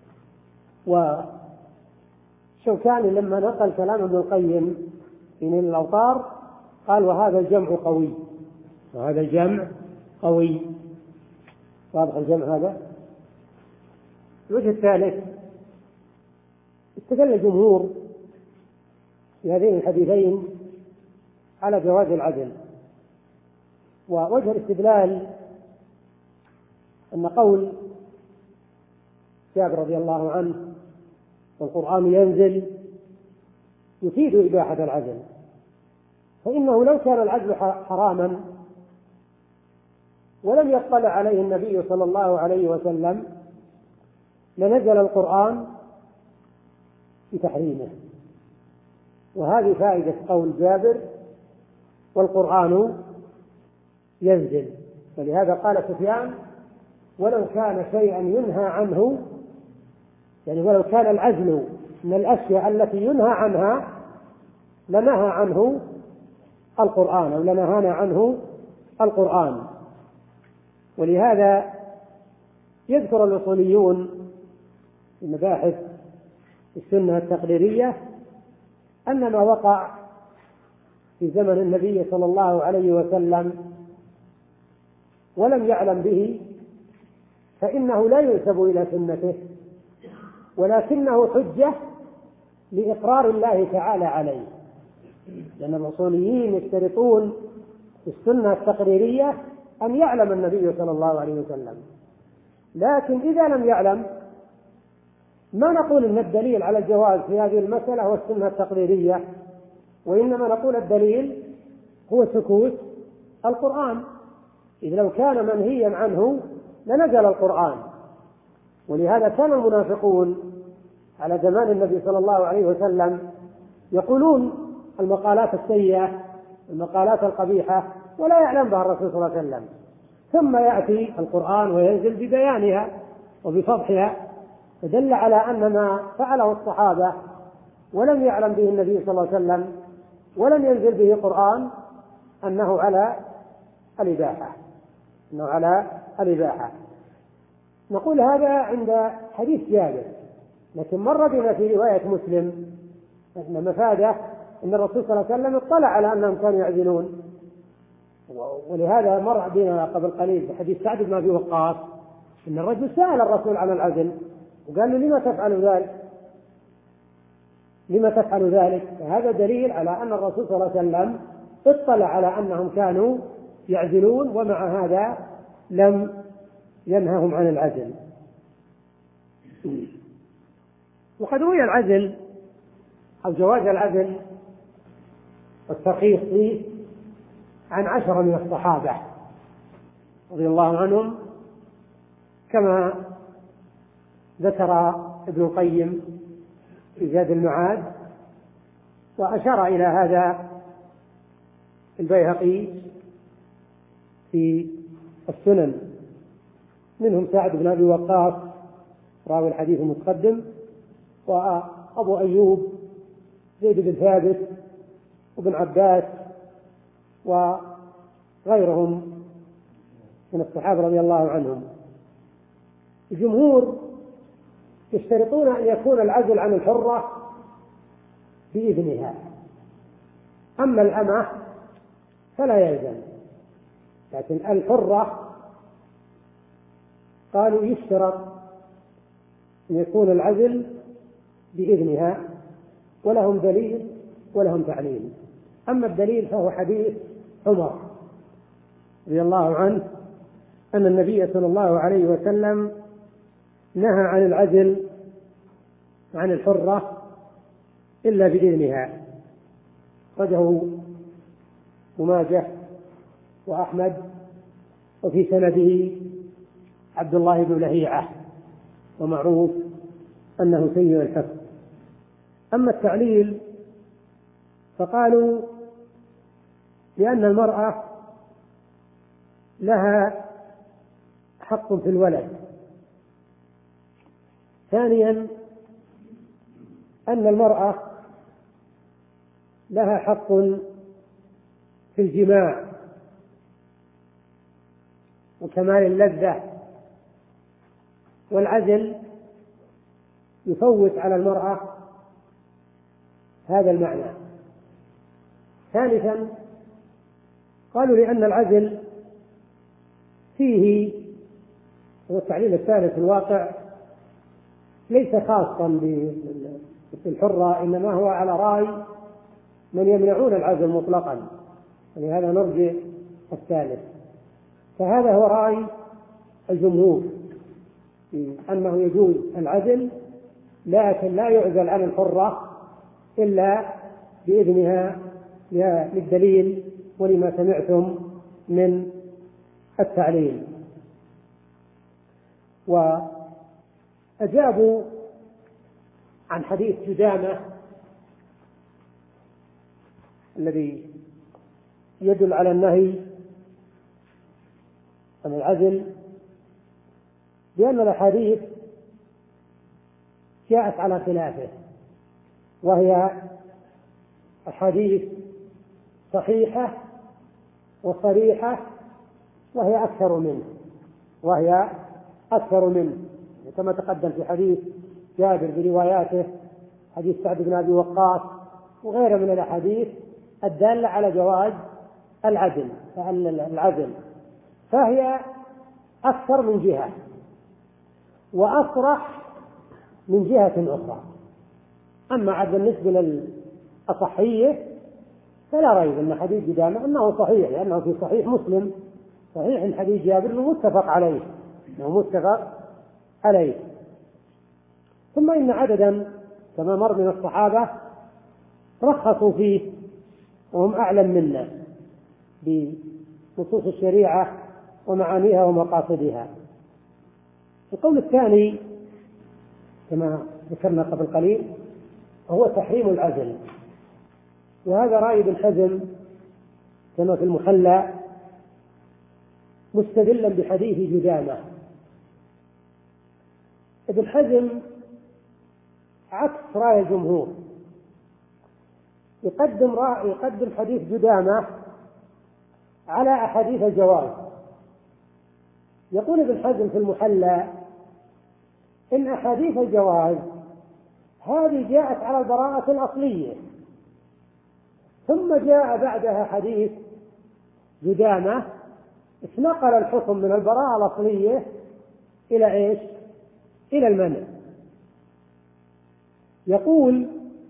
وشوكاني لما نقل كلام ابن القيم في نيل الأوطار قال وهذا الجمع قوي، وهذا الجمع قوي. واضح الجمع هذا. الوجه الثالث استدل الجمهور في هذين الحديثين على جواز العدل، ووجه الاستدلال أن قول جابر رضي الله عنه والقرآن ينزل يفيد إباحة العدل، فإنه لو كان العدل حراما ولم يطلع عليه النبي صلى الله عليه وسلم لنزل القرآن بتحريمه. وهذه فائدة قول جابر والقرآن ينزل. ولهذا قال سفيان ولو كان شيئا ينهى عنه، يعني ولو كان العزل من الأشياء التي ينهى عنها لنهى عنه القرآن أو لنهانا عنه القرآن. ولهذا يذكر الأصوليون في مباحث السنة التقريرية أن ما وقع في زمن النبي صلى الله عليه وسلم ولم يعلم به فإنه لا ينسب إلى سنته، ولكنه حجة لإقرار الله تعالى عليه، لأن الأصوليين يشترطون في السنة التقريرية أن يعلم النبي صلى الله عليه وسلم، لكن إذا لم يعلم ما نقول أن الدليل على الجواز في هذه المسألة هو السنة التقريرية، وإنما نقول الدليل هو سكوت القرآن، إذ لو كان منهيا عنه لنزل القرآن. ولهذا كان المنافقون على زمان النبي صلى الله عليه وسلم يقولون المقالات السيئة المقالات القبيحة ولا يعلم بها الرسول صلى الله عليه وسلم، ثم يأتي القرآن وينزل ببيانها وبفضحها، فدل على أن ما فعله الصحابة ولم يعلم به النبي صلى الله عليه وسلم ولم ينزل به قرآن أنه على الإباحة أنه على الإباحة. نقول هذا عند حديث جابر، لكن مر بنا في رواية مسلم أن مفاده أن الرسول صلى الله عليه وسلم اطلع على أنهم كانوا يعزلون، ولهذا مر بنا قبل قليل في حديث سعد بن أبي وقاص أن الرجل سأل الرسول عن العزل وقال له لما تفعل ذلك لما تفعل ذلك فهذا دليل على أن الرسول صلى الله عليه وسلم اطلع على أنهم كانوا يعزلون، ومع هذا لم ينههم عن العزل. وقد روي العزل أو جواز العزل والترخيص فيه عن عشرة من الصحابة رضي الله عنهم، كما ذكر ابن القيم في زاد المعاد، وأشار إلى هذا البيهقي في السنن، منهم سعد بن أبي وقاص راوي الحديث المتقدم، وأبو أيوب زيد بن ثابت وابن عباس وغيرهم من الصحابة رضي الله عنهم. الجمهور يشترطون أن يكون العزل عن الحرة بإذنها، أما الأمة فلا يلزم، لكن الحرة قالوا يشترط أن يكون العزل بإذنها، ولهم دليل ولهم تعليل. أما الدليل فهو حديث عمر رضي الله عنه أن النبي صلى الله عليه وسلم نهى عن العزل عن الحرة إلا بإذنها، أخرجه ابن ماجه وأحمد، وفي سنده عبد الله بن لهيعة، ومعروف أنه سيء الحفظ. أما التعليل فقالوا لأن المرأة لها حق في الولد، ثانيا أن المرأة لها حق في الجماع وكمال اللذة، والعزل يفوت على المرأة هذا المعنى. ثالثا قالوا لأن العزل فيه، والتعليل الثالث الواقع ليس خاصا بالحرة، إنما هو على رأي من يمنعون العزل مطلقا، ولهذا نرجع الثالث. فهذا هو رأي الجمهور أنه يجوز العزل، لكن لا يعزل عن الحرة إلا بإذنها للدليل ولما سمعتم من التعليل. وأجابوا عن حديث جدامة الذي يدل على النهي عن العزل بأن الأحاديث جاءت على خلافه، وهي أحاديث صحيحة وصريحة وهي أكثر منه وهي أكثر منه كما تقدم في حديث جابر برواياته، حديث سعد بن أبي وقاص وغيره من الأحاديث الدالة على جواز العدل العدل فهي أكثر من جهة وأصرح من جهة أخرى. أما عاد بالنسبة للأصحية فلا ريب أن حديث جدامة أنه صحيح، لأنه في صحيح مسلم صحيح حديث جابر أنه متفق عليه أنه متفق عليه. ثم إن عددا كما مر من الصحابة رخصوا فيه وهم أعلم منا بنصوص الشريعة ومعانيها ومقاصدها. القول الثاني كما ذكرنا قبل قليل هو تحريم العزل، وهذا رأي ابن حزم كما في المحلى مستدلا بحديث جدامة. ابن حزم عكس رأي الجمهور، يقدم رأي يقدم حديث جدامة على أحاديث الجواز. يقول ابن حزم في المحلى إن أحاديث الجواز هذه جاءت على البراءة الأصلية، ثم جاء بعدها حديث جدامة اتنقل الحكم من البراءة الأصلية إلى إيش؟ إلى المنع. يقول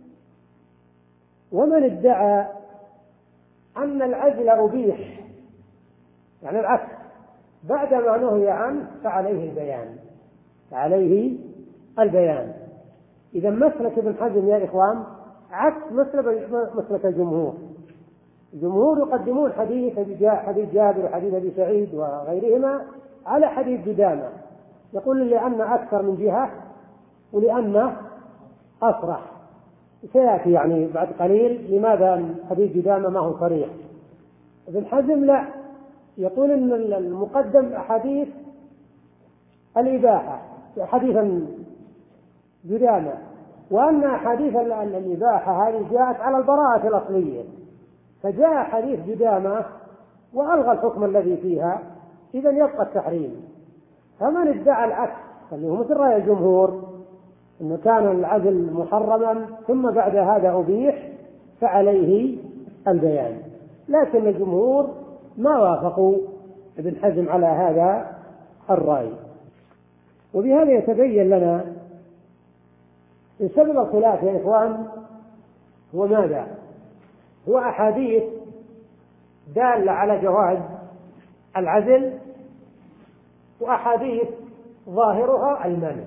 ومن ادعى أن العزل أبيح يعني العكس بعدما نهي عنه فعليه البيان فعليه البيان. إذا مسلك ابن حزم يا إخوان عكس مسلك الجمهور. الجمهور يقدمون حديث حديث جابر وحديث أبي سعيد وغيرهما على حديث جدامة، يقول لأن أكثر من جهة ولأن أصرح. سيأتي يعني بعد قليل لماذا حديث جدامة ما هو صريح. ابن حزم لا، يقول إن المقدم حديث الإباحة حديثا جدامة، وأن حديث الإباحة هذه جاءت على البراءة الأصلية، فجاء حديث جدامة وألغى الحكم الذي فيها، إذا يبقى التحريم. فمن ادعى العكس اللي هو مثل رأي الجمهور أنه كان العزل محرما ثم بعد هذا أبيح فعليه البيان، لكن الجمهور ما وافقوا ابن حزم على هذا الرأي. وبهذا يتبين لنا إن سبب الخلاف يا إخوان هو ماذا؟ هو أحاديث دالة على جواز العزل وأحاديث ظاهرها المنع.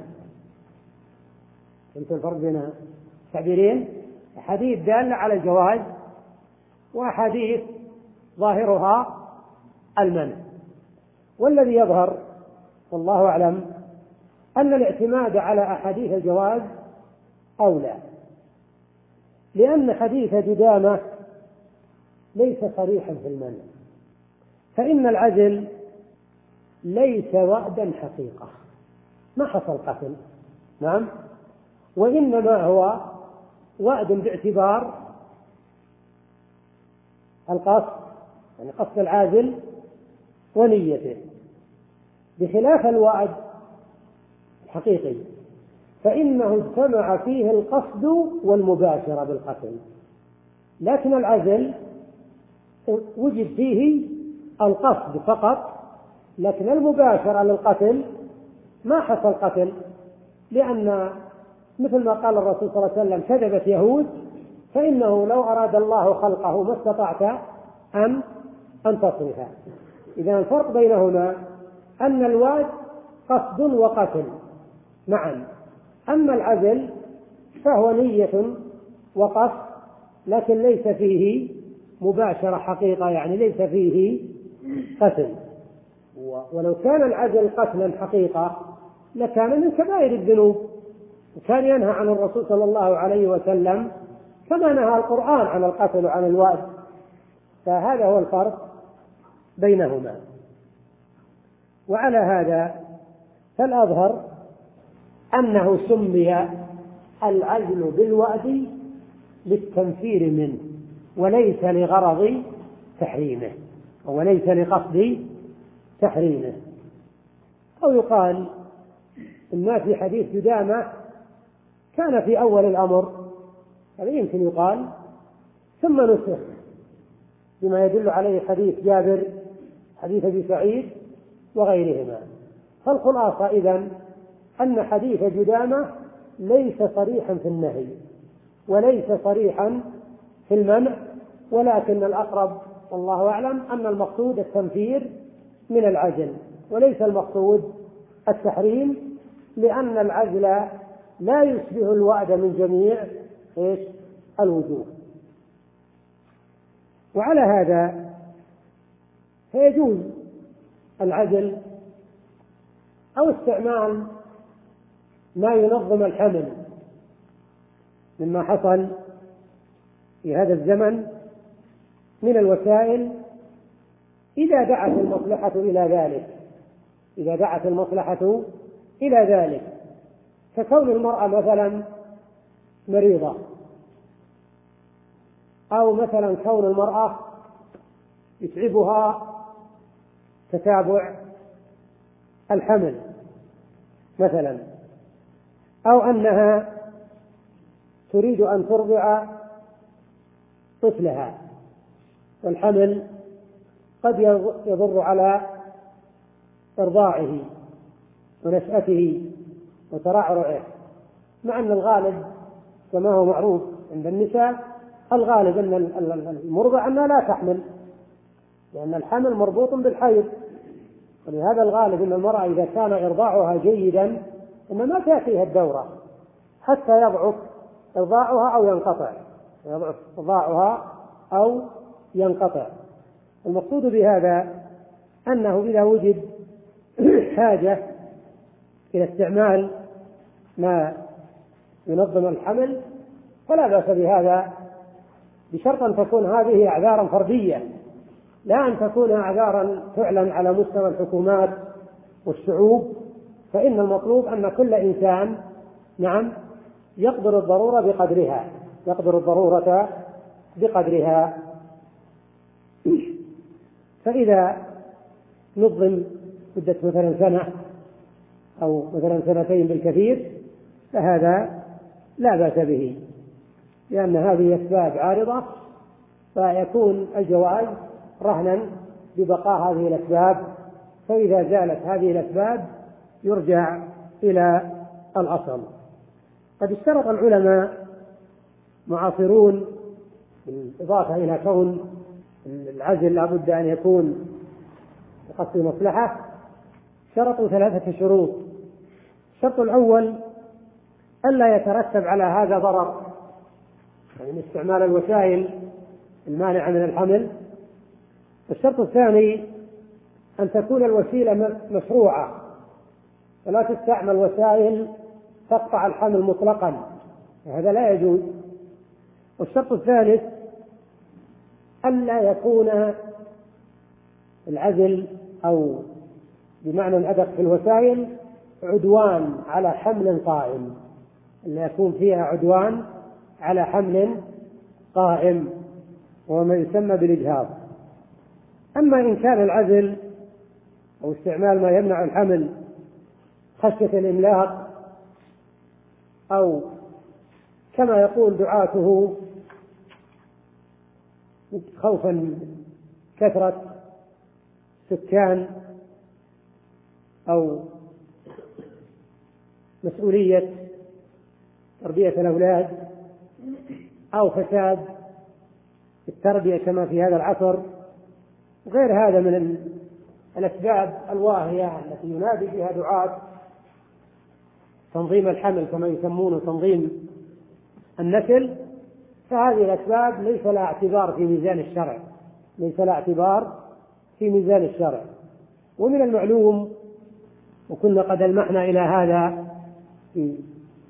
فهمت الفرق بين التعبيرين؟ أحاديث دالة على الجواز وأحاديث ظاهرها المنع. والذي يظهر والله أعلم أن الاعتماد على أحاديث الجواز أولى، لأن حديث جدامة ليس صريحا في المنع، فإن العزل ليس وعدا حقيقة، ما حصل قتل نعم، وإنما هو وعد باعتبار القصد يعني قصد العازل ونيته، بخلاف الوعد الحقيقي فإنه اجتمع فيه القصد والمباشرة بالقتل، لكن العزل وجد فيه القصد فقط، لكن المباشرة للقتل ما حصل قتل، لأن مثل ما قال الرسول صلى الله عليه وسلم كذبت يهود فإنه لو أراد الله خلقه ما استطعت أن أن تصرفه. إذا الفرق بينهما أن الوعد قصد وقتل معا، أما العزل فهو نية وقصد لكن ليس فيه مباشرة حقيقة، يعني ليس فيه قتل. ولو كان العزل قتلا حقيقة لكان من كبائر الذنوب، وكان ينهى عن الرسول صلى الله عليه وسلم كما نهى القرآن عن القتل وعن الوعد. فهذا هو الفرق بينهما. وعلى هذا فالأظهر أنه سمي العزل بالوعد للتنفير منه، وليس لغرض تحريمه وليس لقصد تحريمه. أو يقال إن في حديث جدامة كان في أول الأمر، هذا يمكن يقال، ثم نسخ بما يدل عليه حديث جابر، حديث أبي سعيد وغيرهما. فالخلاصة إذن أن حديث جدامة ليس صريحا في النهي وليس صريحا في المنع، ولكن الأقرب والله أعلم أن المقصود التنفير من العزل وليس المقصود التحريم، لأن العزل لا يشبه الوأد من جميع إيش الوجوه. وعلى هذا فيجوز العزل أو استعمال ما ينظم الحمل مما حصل في هذا الزمن من الوسائل إذا دعت المصلحة إلى ذلك إذا دعت المصلحة إلى ذلك ككون المرأة مثلا مريضة، أو مثلا كون المرأة يتعبها تتابع الحمل مثلا، أو أنها تريد أن ترضع طفلها والحمل قد يضر على إرضاعه ونشأته وترعرعه، مع أن الغالب كما هو معروف عند النساء الغالب أن المرضع أنها لا تحمل، لأن الحمل مربوط بالحيض، ولهذا الغالب أن المرأة إذا كان إرضاعها جيدا إن ما تأتيها الدورة حتى يضعف إرضاعها أو ينقطع يضعف إرضاعها أو ينقطع. المقصود بهذا أنه إذا وجد حاجة إلى استعمال ما ينظم الحمل فلا بأس بهذا، بشرط أن تكون هذه أعذارا فردية، لا أن تكون أعذارا تعلن على مستوى الحكومات والشعوب، فإن المطلوب أن كل إنسان نعم يقدر الضرورة بقدرها يقدر الضرورة بقدرها. فإذا نظم مدة مثلا سنة أو مثلا سنتين بالكثير فهذا لا بأس به، لأن هذه أسباب عارضة، فيكون الجواز رهنا ببقاء هذه الأسباب، فإذا زالت هذه الأسباب يرجع إلى الأصل. قد اشترط العلماء معاصرون بالإضافة إلى كون العزل لابد أن يكون بقصد مصلحة، شرطوا ثلاثة شروط. الشرط الأول ألا يترتب على هذا ضرر، يعني استعمال الوسائل المانعة من الحمل. الشرط الثاني أن تكون الوسيلة مشروعة، ولا تستعمل وسائل تقطع الحمل مطلقا، هذا لا يجوز. والشرط الثالث ألا يكون العزل أو بمعنى الأدق في الوسائل عدوان على حمل قائم، ألا يكون فيها عدوان على حمل قائم وهو ما يسمى بالإجهاض. أما إن كان العزل أو استعمال ما يمنع الحمل خشية الإملاق، أو كما يقول دعاته خوفا كثرة سكان، أو مسؤولية تربية الأولاد، أو فساد التربية كما في هذا العصر، وغير هذا من الأسباب الواهية التي ينادي بها دعاة تنظيم الحمل كما يسمونه تنظيم النسل، فهذه الأسباب ليس لها اعتبار في ميزان الشرع ليس لها اعتبار في ميزان الشرع. ومن المعلوم، وكنا قد ألمحنا إلى هذا في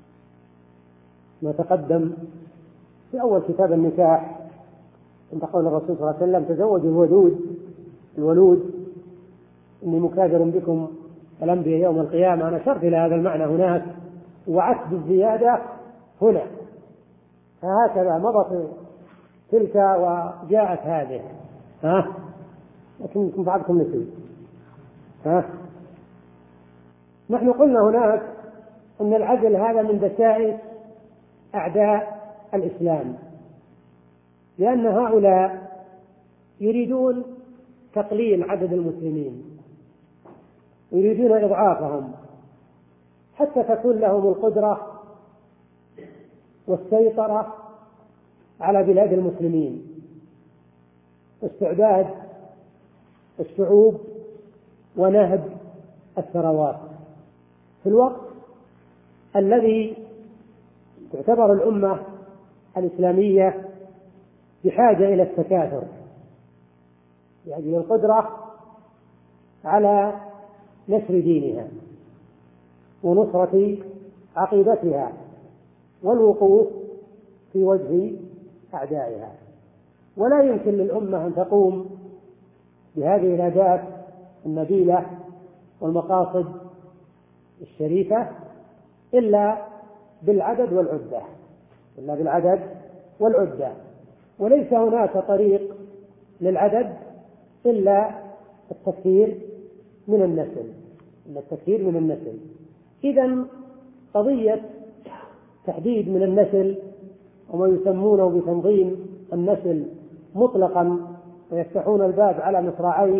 ما تقدم في أول كتاب النكاح، عند قول الرسول صلى الله عليه وسلم: تزوجوا الودود الولود إني مكاثر بكم الأنبياء يوم القيامة. أنا أشرت إلى هذا المعنى هناك وعدت بالزيادة هنا، فهكذا مضت تلك وجاءت هذه، ها لكن بعضكم نسي. ها نحن قلنا هناك أن العدل هذا من دسائس أعداء الإسلام، لأن هؤلاء يريدون تقليل عدد المسلمين، يريدون إضعافهم حتى تكون لهم القدرة والسيطرة على بلاد المسلمين واستعداد الشعوب ونهب الثروات في الوقت الذي تعتبر الأمة الإسلامية بحاجة إلى التكاثر لأجل القدرة على نشر دينها ونصرة عقيدتها والوقوف في وجه أعدائها. ولا يمكن للأمة أن تقوم بهذه الأهداف النبيلة والمقاصد الشريفة إلا بالعدد والعدة إلا بالعدد والعدة وليس هناك طريق للعدد إلا التكثير من النسل إلا التكثير من النسل. إذن قضية تحديد من النسل وما يسمونه بتنظيم النسل مطلقا ويفتحون الباب على مصراعيه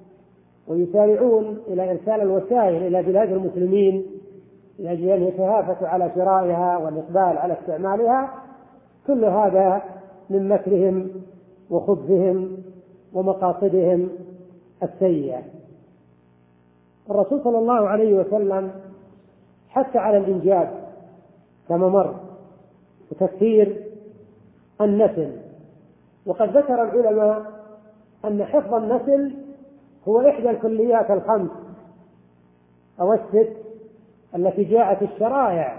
ويسارعون إلى إرسال الوسائل إلى بلاد المسلمين لأجل أن يتهافتوا على شرائها والإقبال على استعمالها، كل هذا من مكرهم وخبثهم ومقاصدهم السيئة. الرسول صلى الله عليه وسلم حث على الإنجاب كما مر وتكثير النسل، وقد ذكر العلماء أن حفظ النسل هو إحدى الكليات الخمس أو الست التي جاءت الشرائع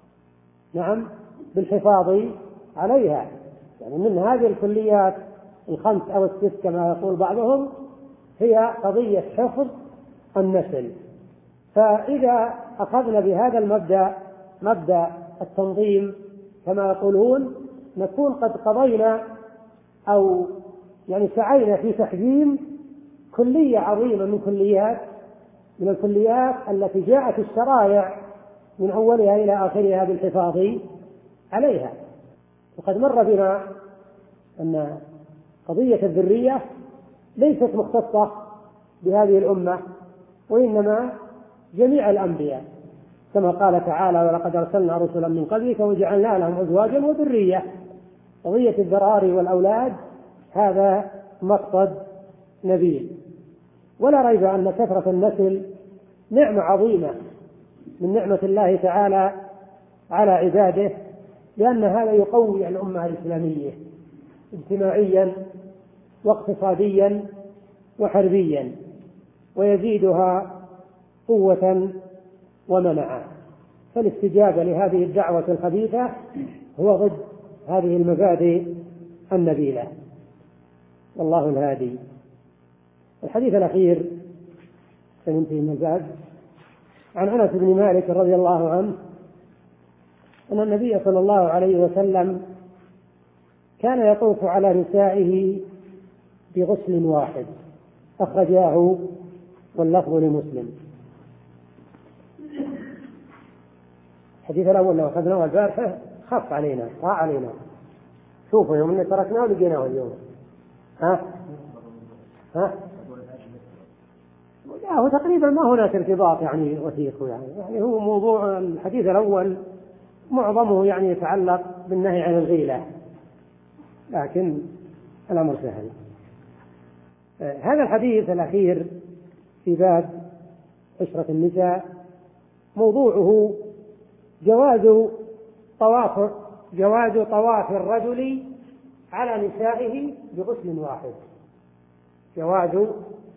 نعم بالحفاظ عليها، يعني من هذه الكليات الخمس أو الست كما يقول بعضهم هي قضية حفظ النسل. فإذا أخذنا بهذا المبدأ مبدأ التنظيم كما يقولون نكون قد قضينا أو يعني سعينا في تحجيم كلية عظيمة من كليات من الكليات التي جاءت الشرائع من أولها إلى آخرها بالحفاظ عليها. وقد مر بنا أن قضية الذرية ليست مختصة بهذه الأمة وإنما جميع الأنبياء كما قال تعالى ولقد أرسلنا رسلا من قبلك وجعلنا لهم أزواجا وذرية. قضية الذراري والأولاد هذا مقصد نبيل، ولا ريب أن كثرة النسل نعمة عظيمة من نعمة الله تعالى على عباده، لأن هذا يقوي الأمة الإسلامية اجتماعيا واقتصاديا وحربيا ويزيدها قوة ومنعا. فالاستجابة لهذه الدعوة الخبيثة هو ضد هذه المبادئ النبيلة، والله الهادي. الحديث الأخير سننتهي من الباب عن أنس بن مالك رضي الله عنه أن النبي صلى الله عليه وسلم كان يطوف على نسائه بغسل واحد، أخرجاه واللفظ لمسلم. الحديث الأول لو أخذناه البارحة خف علينا طاع علينا، شوفوا يوم أن تركناه لقيناه اليوم. ها ها هو تقريبا ما هناك ارتباط يعني وثيق يعني. يعني هو موضوع الحديث الأول معظمه يعني يتعلق بالنهي عن الغيلة، لكن الأمر سهل. آه هذا الحديث الأخير في باب عشرة النساء موضوعه جواز طواف جواز طواف الرجل على نسائه بغسل واحد. جواز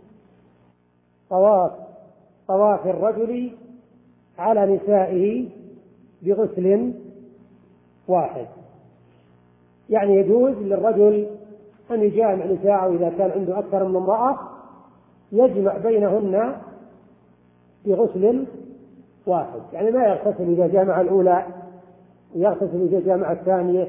طواف طواف الرجل على نسائه بغسل واحد، يعني يجوز للرجل أن يجامع نساءه إذا كان عنده أكثر من امرأة، يجمع بينهن بغسل واحد، يعني ما يغتسل إذا جامع الأولى ويغتسل إذا جامع الثانية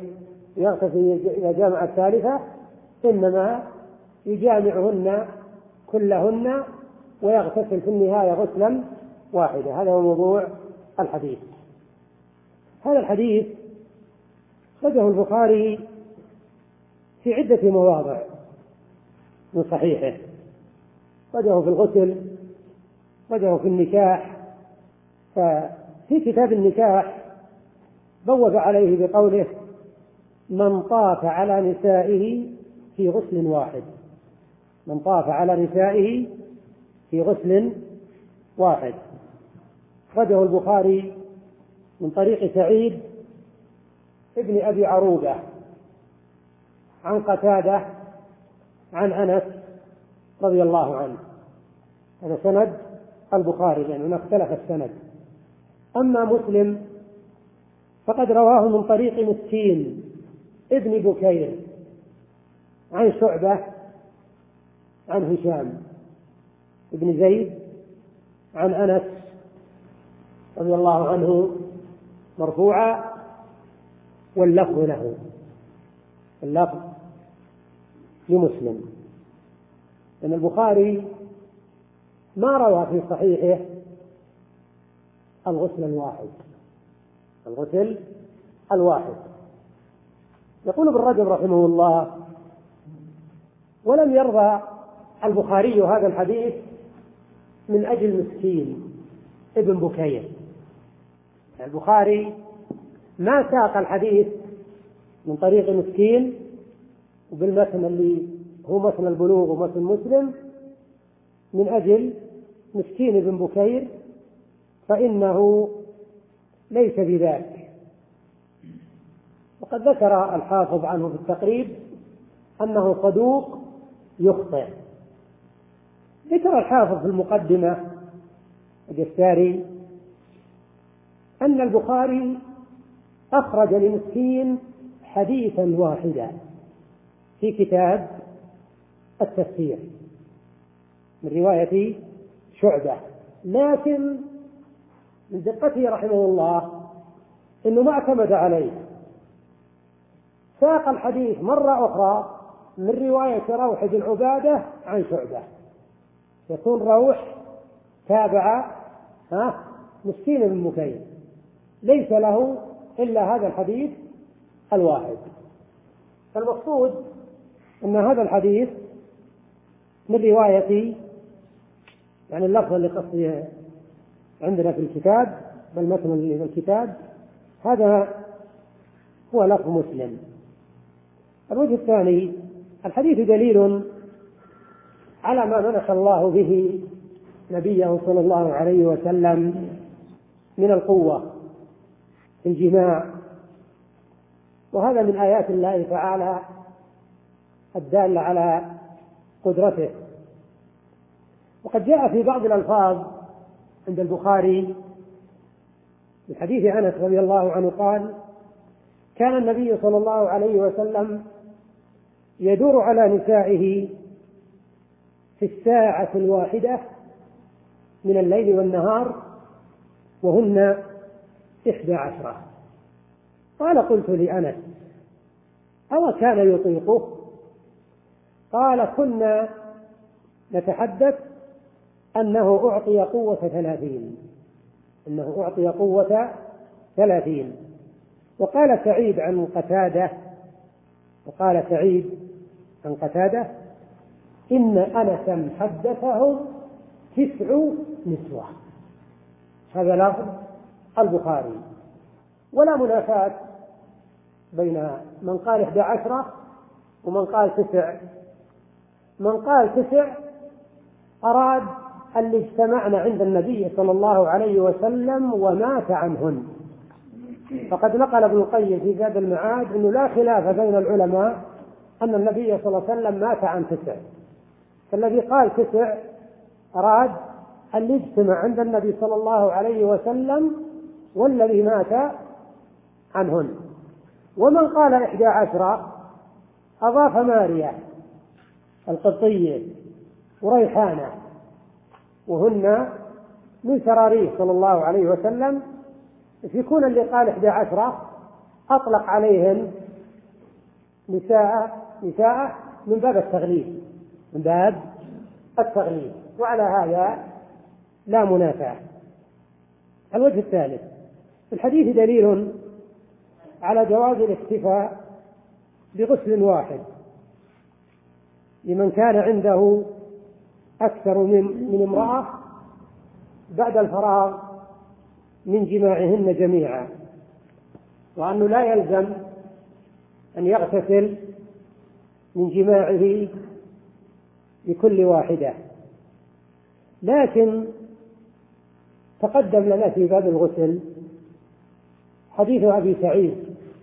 يغتسل إذا جامع الثالثة، إنما يجامعهن كلهن ويغتسل في النهاية غسلا واحدا. هذا هو موضوع الحديث. هذا الحديث خرجه البخاري في عدة مواضع من صحيحه، خرجه في الغسل، خرجه في النكاح. ففي كتاب النكاح بوب عليه بقوله: من طاف على نسائه في غسل واحد، من طاف على نسائه في غسل واحد. خرجه البخاري من طريق سعيد ابن أبي عروبة عن قتادة عن أنس رضي الله عنه. هذا سند البخاري لأنه اختلف السند. أما مسلم فقد رواه من طريق مسكين ابن بكير عن شعبة عن هشام ابن زيد عن أنس رضي الله عنه مرفوعا، واللفظ له، اللفظ لمسلم. لأن البخاري ما روى في صحيحه الغسل الواحد، الغسل الواحد. يقول ابن رجب رحمه الله: ولم يرضى البخاري هذا الحديث من أجل مسكين ابن بكير. البخاري ما ساق الحديث من طريق مسكين وبالمتن اللي هو متن البلوغ ومتن مسلم من أجل مسكين ابن بكير، فإنه ليس بذاك. وقد ذكر الحافظ عنه في التقريب أنه صدوق يخطئ. ذكر الحافظ في المقدمة الجساري أن البخاري أخرج لمسكين حديثا واحدا في كتاب التفسير من رواية شعبة، لكن من دقته رحمه الله أنه ما اعتمد عليه، ساق الحديث مرة أخرى من رواية روح بن عبادة عن شعبة، يكون روح تابع ها مسكين بن بكير، ليس له إلا هذا الحديث الواحد. فالمقصود أن هذا الحديث من رواية، يعني اللفظ اللي قصدي عندنا في الكتاب بل مثلا في الكتاب هذا هو لفظ مسلم. الوجه الثاني: الحديث دليل على ما منح الله به نبيه صلى الله عليه وسلم من القوة في الجماع، وهذا من آيات الله تعالى الدالة على قدرته. وقد جاء في بعض الألفاظ عند البخاري في حديث أنس رضي الله عنه قال: كان النبي صلى الله عليه وسلم يدور على نسائه في الساعة الواحدة من الليل والنهار وهن إحدى عشرة. قال: قلت لأنس: أو كان يطيقه؟ قال: كنا نتحدث أنه أعطي قوة ثلاثين، أنه أعطي قوة ثلاثين. وقال سعيد عن قتادة وقال سعيد عن قتادة: إن أنسا حدثهم تسع نسوة. هذا لفظ البخاري. ولا منافاة بين من قال إحدى عشرة ومن قال تسع. من قال تسع أراد اللي اجتمعنا عند النبي صلى الله عليه وسلم ومات عنهن. فقد نقل ابن القيم في زاد المعاد أنه لا خلاف بين العلماء أن النبي صلى الله عليه وسلم مات عن تسع، فالذي قال تسع أراد اللي اجتمع عند النبي صلى الله عليه وسلم والذي مات عنهن. ومن قال إحدى عشرة أضاف ماريا القبطية وريحانة، وهن من سراريه صلى الله عليه وسلم، فيكون اللي قال إحدى عشرة أطلق عليهن نساء نساء من باب التغليب من باب التغليب، وعلى هذا لا منافاة. الوجه الثالث: الحديث دليل على جواز الاكتفاء بغسل واحد لمن كان عنده أكثر من من امرأة بعد الفراغ من جماعهن جميعا، وأنه لا يلزم أن يغتسل من جماعه لكل واحدة. لكن تقدم لنا في باب الغسل حديث أبي سعيد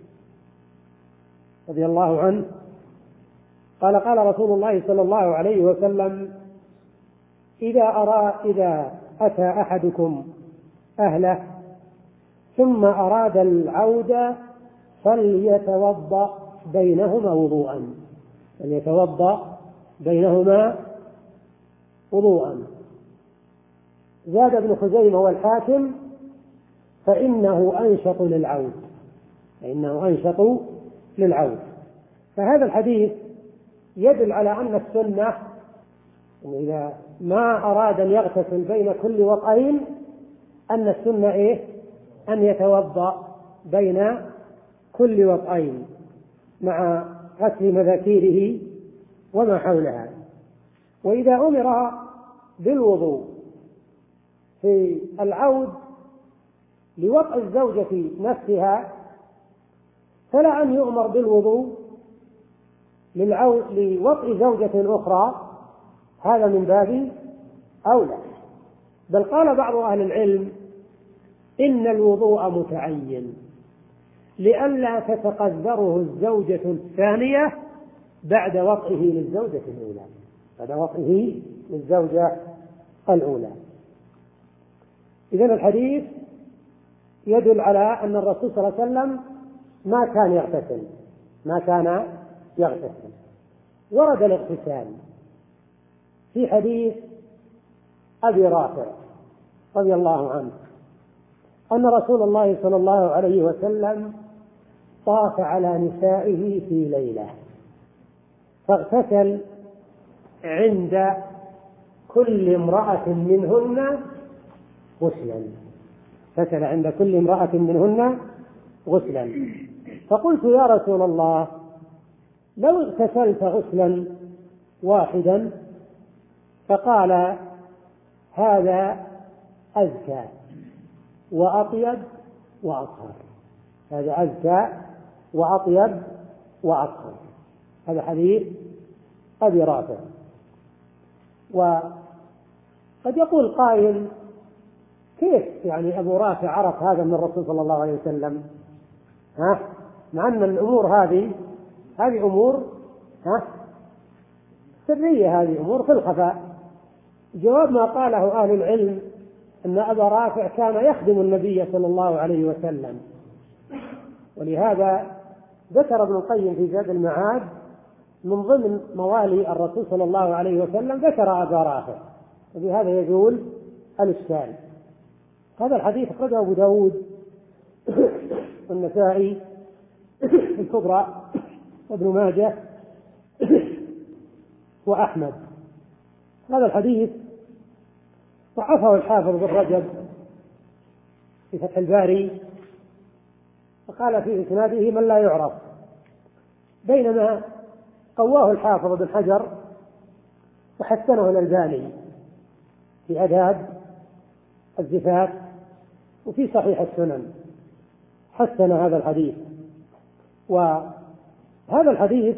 رضي الله عنه قال: قال رسول الله صلى الله عليه وسلم: إذا أرى إذا أتى أحدكم أهله ثم أراد العودة فليتوضأ بينهما وضوءا فليتوضأ بينهما وضوءا. زاد ابن خزيمة والحاكم: فإنه أنشط للعود فإنه أنشط للعود. فهذا الحديث يدل على أن السنة إذا ما أراد أن يغتسل بين كل وضعين أن السنة إيه؟ أن يتوضأ بين كل وضعين مع غسل مذاكيره وما حولها. وإذا أمر بالوضوء في العود لوضع الزوجة نفسها فلا أن يؤمر بالوضوء لوضع زوجة أخرى، هذا من باب أولى. بل قال بعض أهل العلم إن الوضوء متعين لئلا تتقذره الزوجة الثانية بعد وضعه للزوجة الأولى بعد وضعه للزوجة الأولى. إذن الحديث يدل على أن الرسول صلى الله عليه وسلم ما كان يغتسل ما كان يغتسل. ورد الاغتسال في حديث أبي رافع رضي الله عنه أن رسول الله صلى الله عليه وسلم طاف على نسائه في ليلة فاغتسل عند كل امرأة منهن غسلا اغتسل عند كل امرأة منهن غسلا. فقلت: يا رسول الله، لو اغتسلت غسلا واحدا؟ فقال: هذا أزكى وأطيب وأطهر هذا أزكى وأطيب وأطهر. هذا حديث أبي رافع. وقد يقول قائل: كيف يعني أبو رافع عرف هذا من الرسول صلى الله عليه وسلم؟ ها؟ مع أن الأمور هذه هذه أمور ها سرية، هذه أمور في الخفاء. جواب ما قاله أهل العلم أن أبا رافع كان يخدم النبي صلى الله عليه وسلم، ولهذا ذكر ابن القيم في زاد المعاد من ضمن موالي الرسول صلى الله عليه وسلم ذكر أبا رافع، وبهذا يزول الإشكال. هذا الحديث أخرجه أبو داود والنسائي في الكبرى وابن ماجه وأحمد. هذا الحديث ضعفه الحافظ بن رجب في فتح الباري وقال في إسناده من لا يعرف، بينما قواه الحافظ بن حجر وحسنه الألباني في آداب الزفاف وفي صحيح السنن، حسن هذا الحديث. وهذا الحديث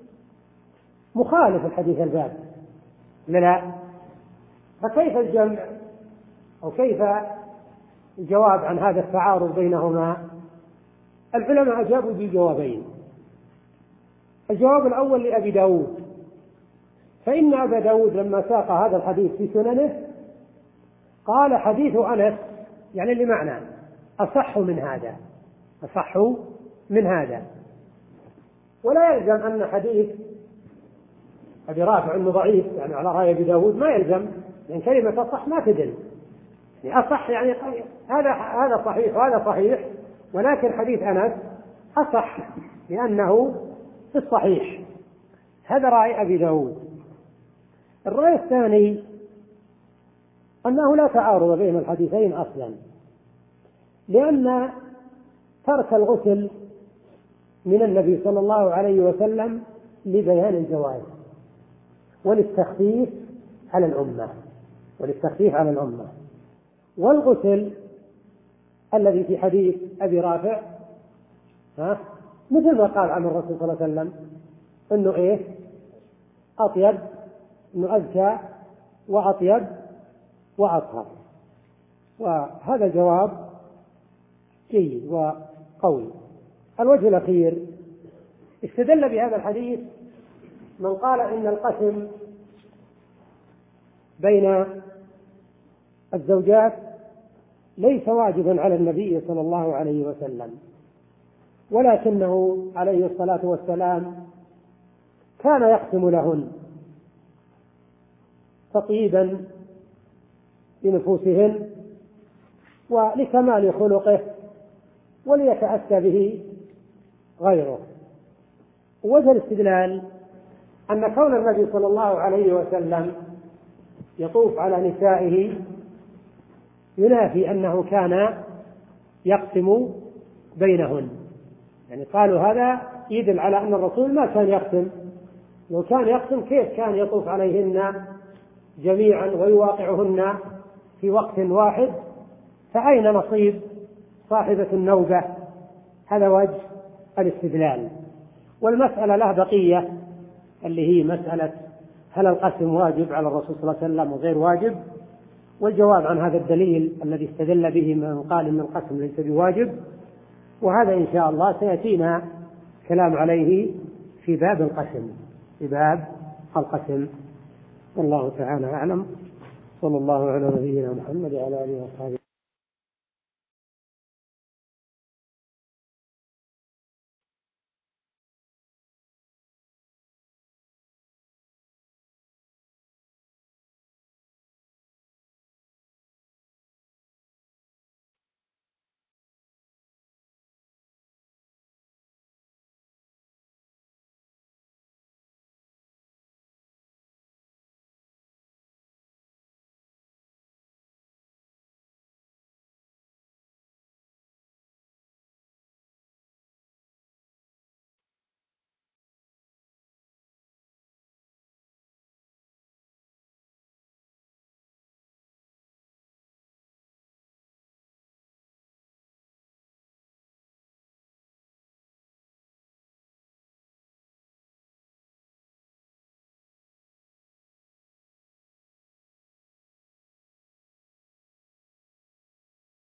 مخالف الحديث الباب، لا فكيف الجمع أو كيف الجواب عن هذا التعارض بينهما؟ العلماء أجابوا بجوابين. الجواب الأول لأبي داود، فإن أبا داود لما ساق هذا الحديث في سننه قال: حديث أنس يعني اللي معنى أصح من هذا أصح من هذا ولا يلزم أن حديث أبي رافع أنه ضعيف يعني على رأي أبي داود، ما يلزم، لأن كلمة أصح ما تدل، يعني أصح يعني هذا هذا صحيح وهذا صحيح، ولكن حديث أنس أصح لأنه في الصحيح. هذا رأي أبي داود. الرأي الثاني أنه لا تعارض بين الحديثين أصلا، لأن ترك الغسل من النبي صلى الله عليه وسلم لبيان الجواز وللتخفيف على الأمة وللتخفيف على الأمة والغسل الذي في حديث أبي رافع ها مثل ما قال عن الرسول صلى الله عليه وسلم أنه إيه أطيب، أنه أزكى وأطيب وأطهر، وهذا جواب جيد وقوي. الوجه الأخير استدل بهذا الحديث من قال إن القسم بين الزوجات ليس واجبا على النبي صلى الله عليه وسلم، ولكنه عليه الصلاة والسلام كان يقسم لهن تطيبا لنفوسهن ولكمال خلقه وليتأسى به غيره. وجه الاستدلال أن كون النبي صلى الله عليه وسلم يطوف على نسائه ينافي أنه كان يقسم بينهن، يعني قالوا هذا يدل على أن الرسول ما كان يقسم، لو كان يقسم كيف كان يطوف عليهن جميعا ويواقعهن في وقت واحد، فأين نصيب صاحبة النوبة؟ هذا وجه الاستدلال. والمسألة له بقية اللي هي مسألة هل القسم واجب على الرسول صلى الله عليه وسلم وغير واجب، والجواب عن هذا الدليل الذي استدل به من قال إن القسم ليس بواجب، وهذا إن شاء الله سيأتينا كلام عليه في باب القسم في باب القسم. والله تعالى أعلم. صلى الله على نبينا محمد وعلى آله وصحبه.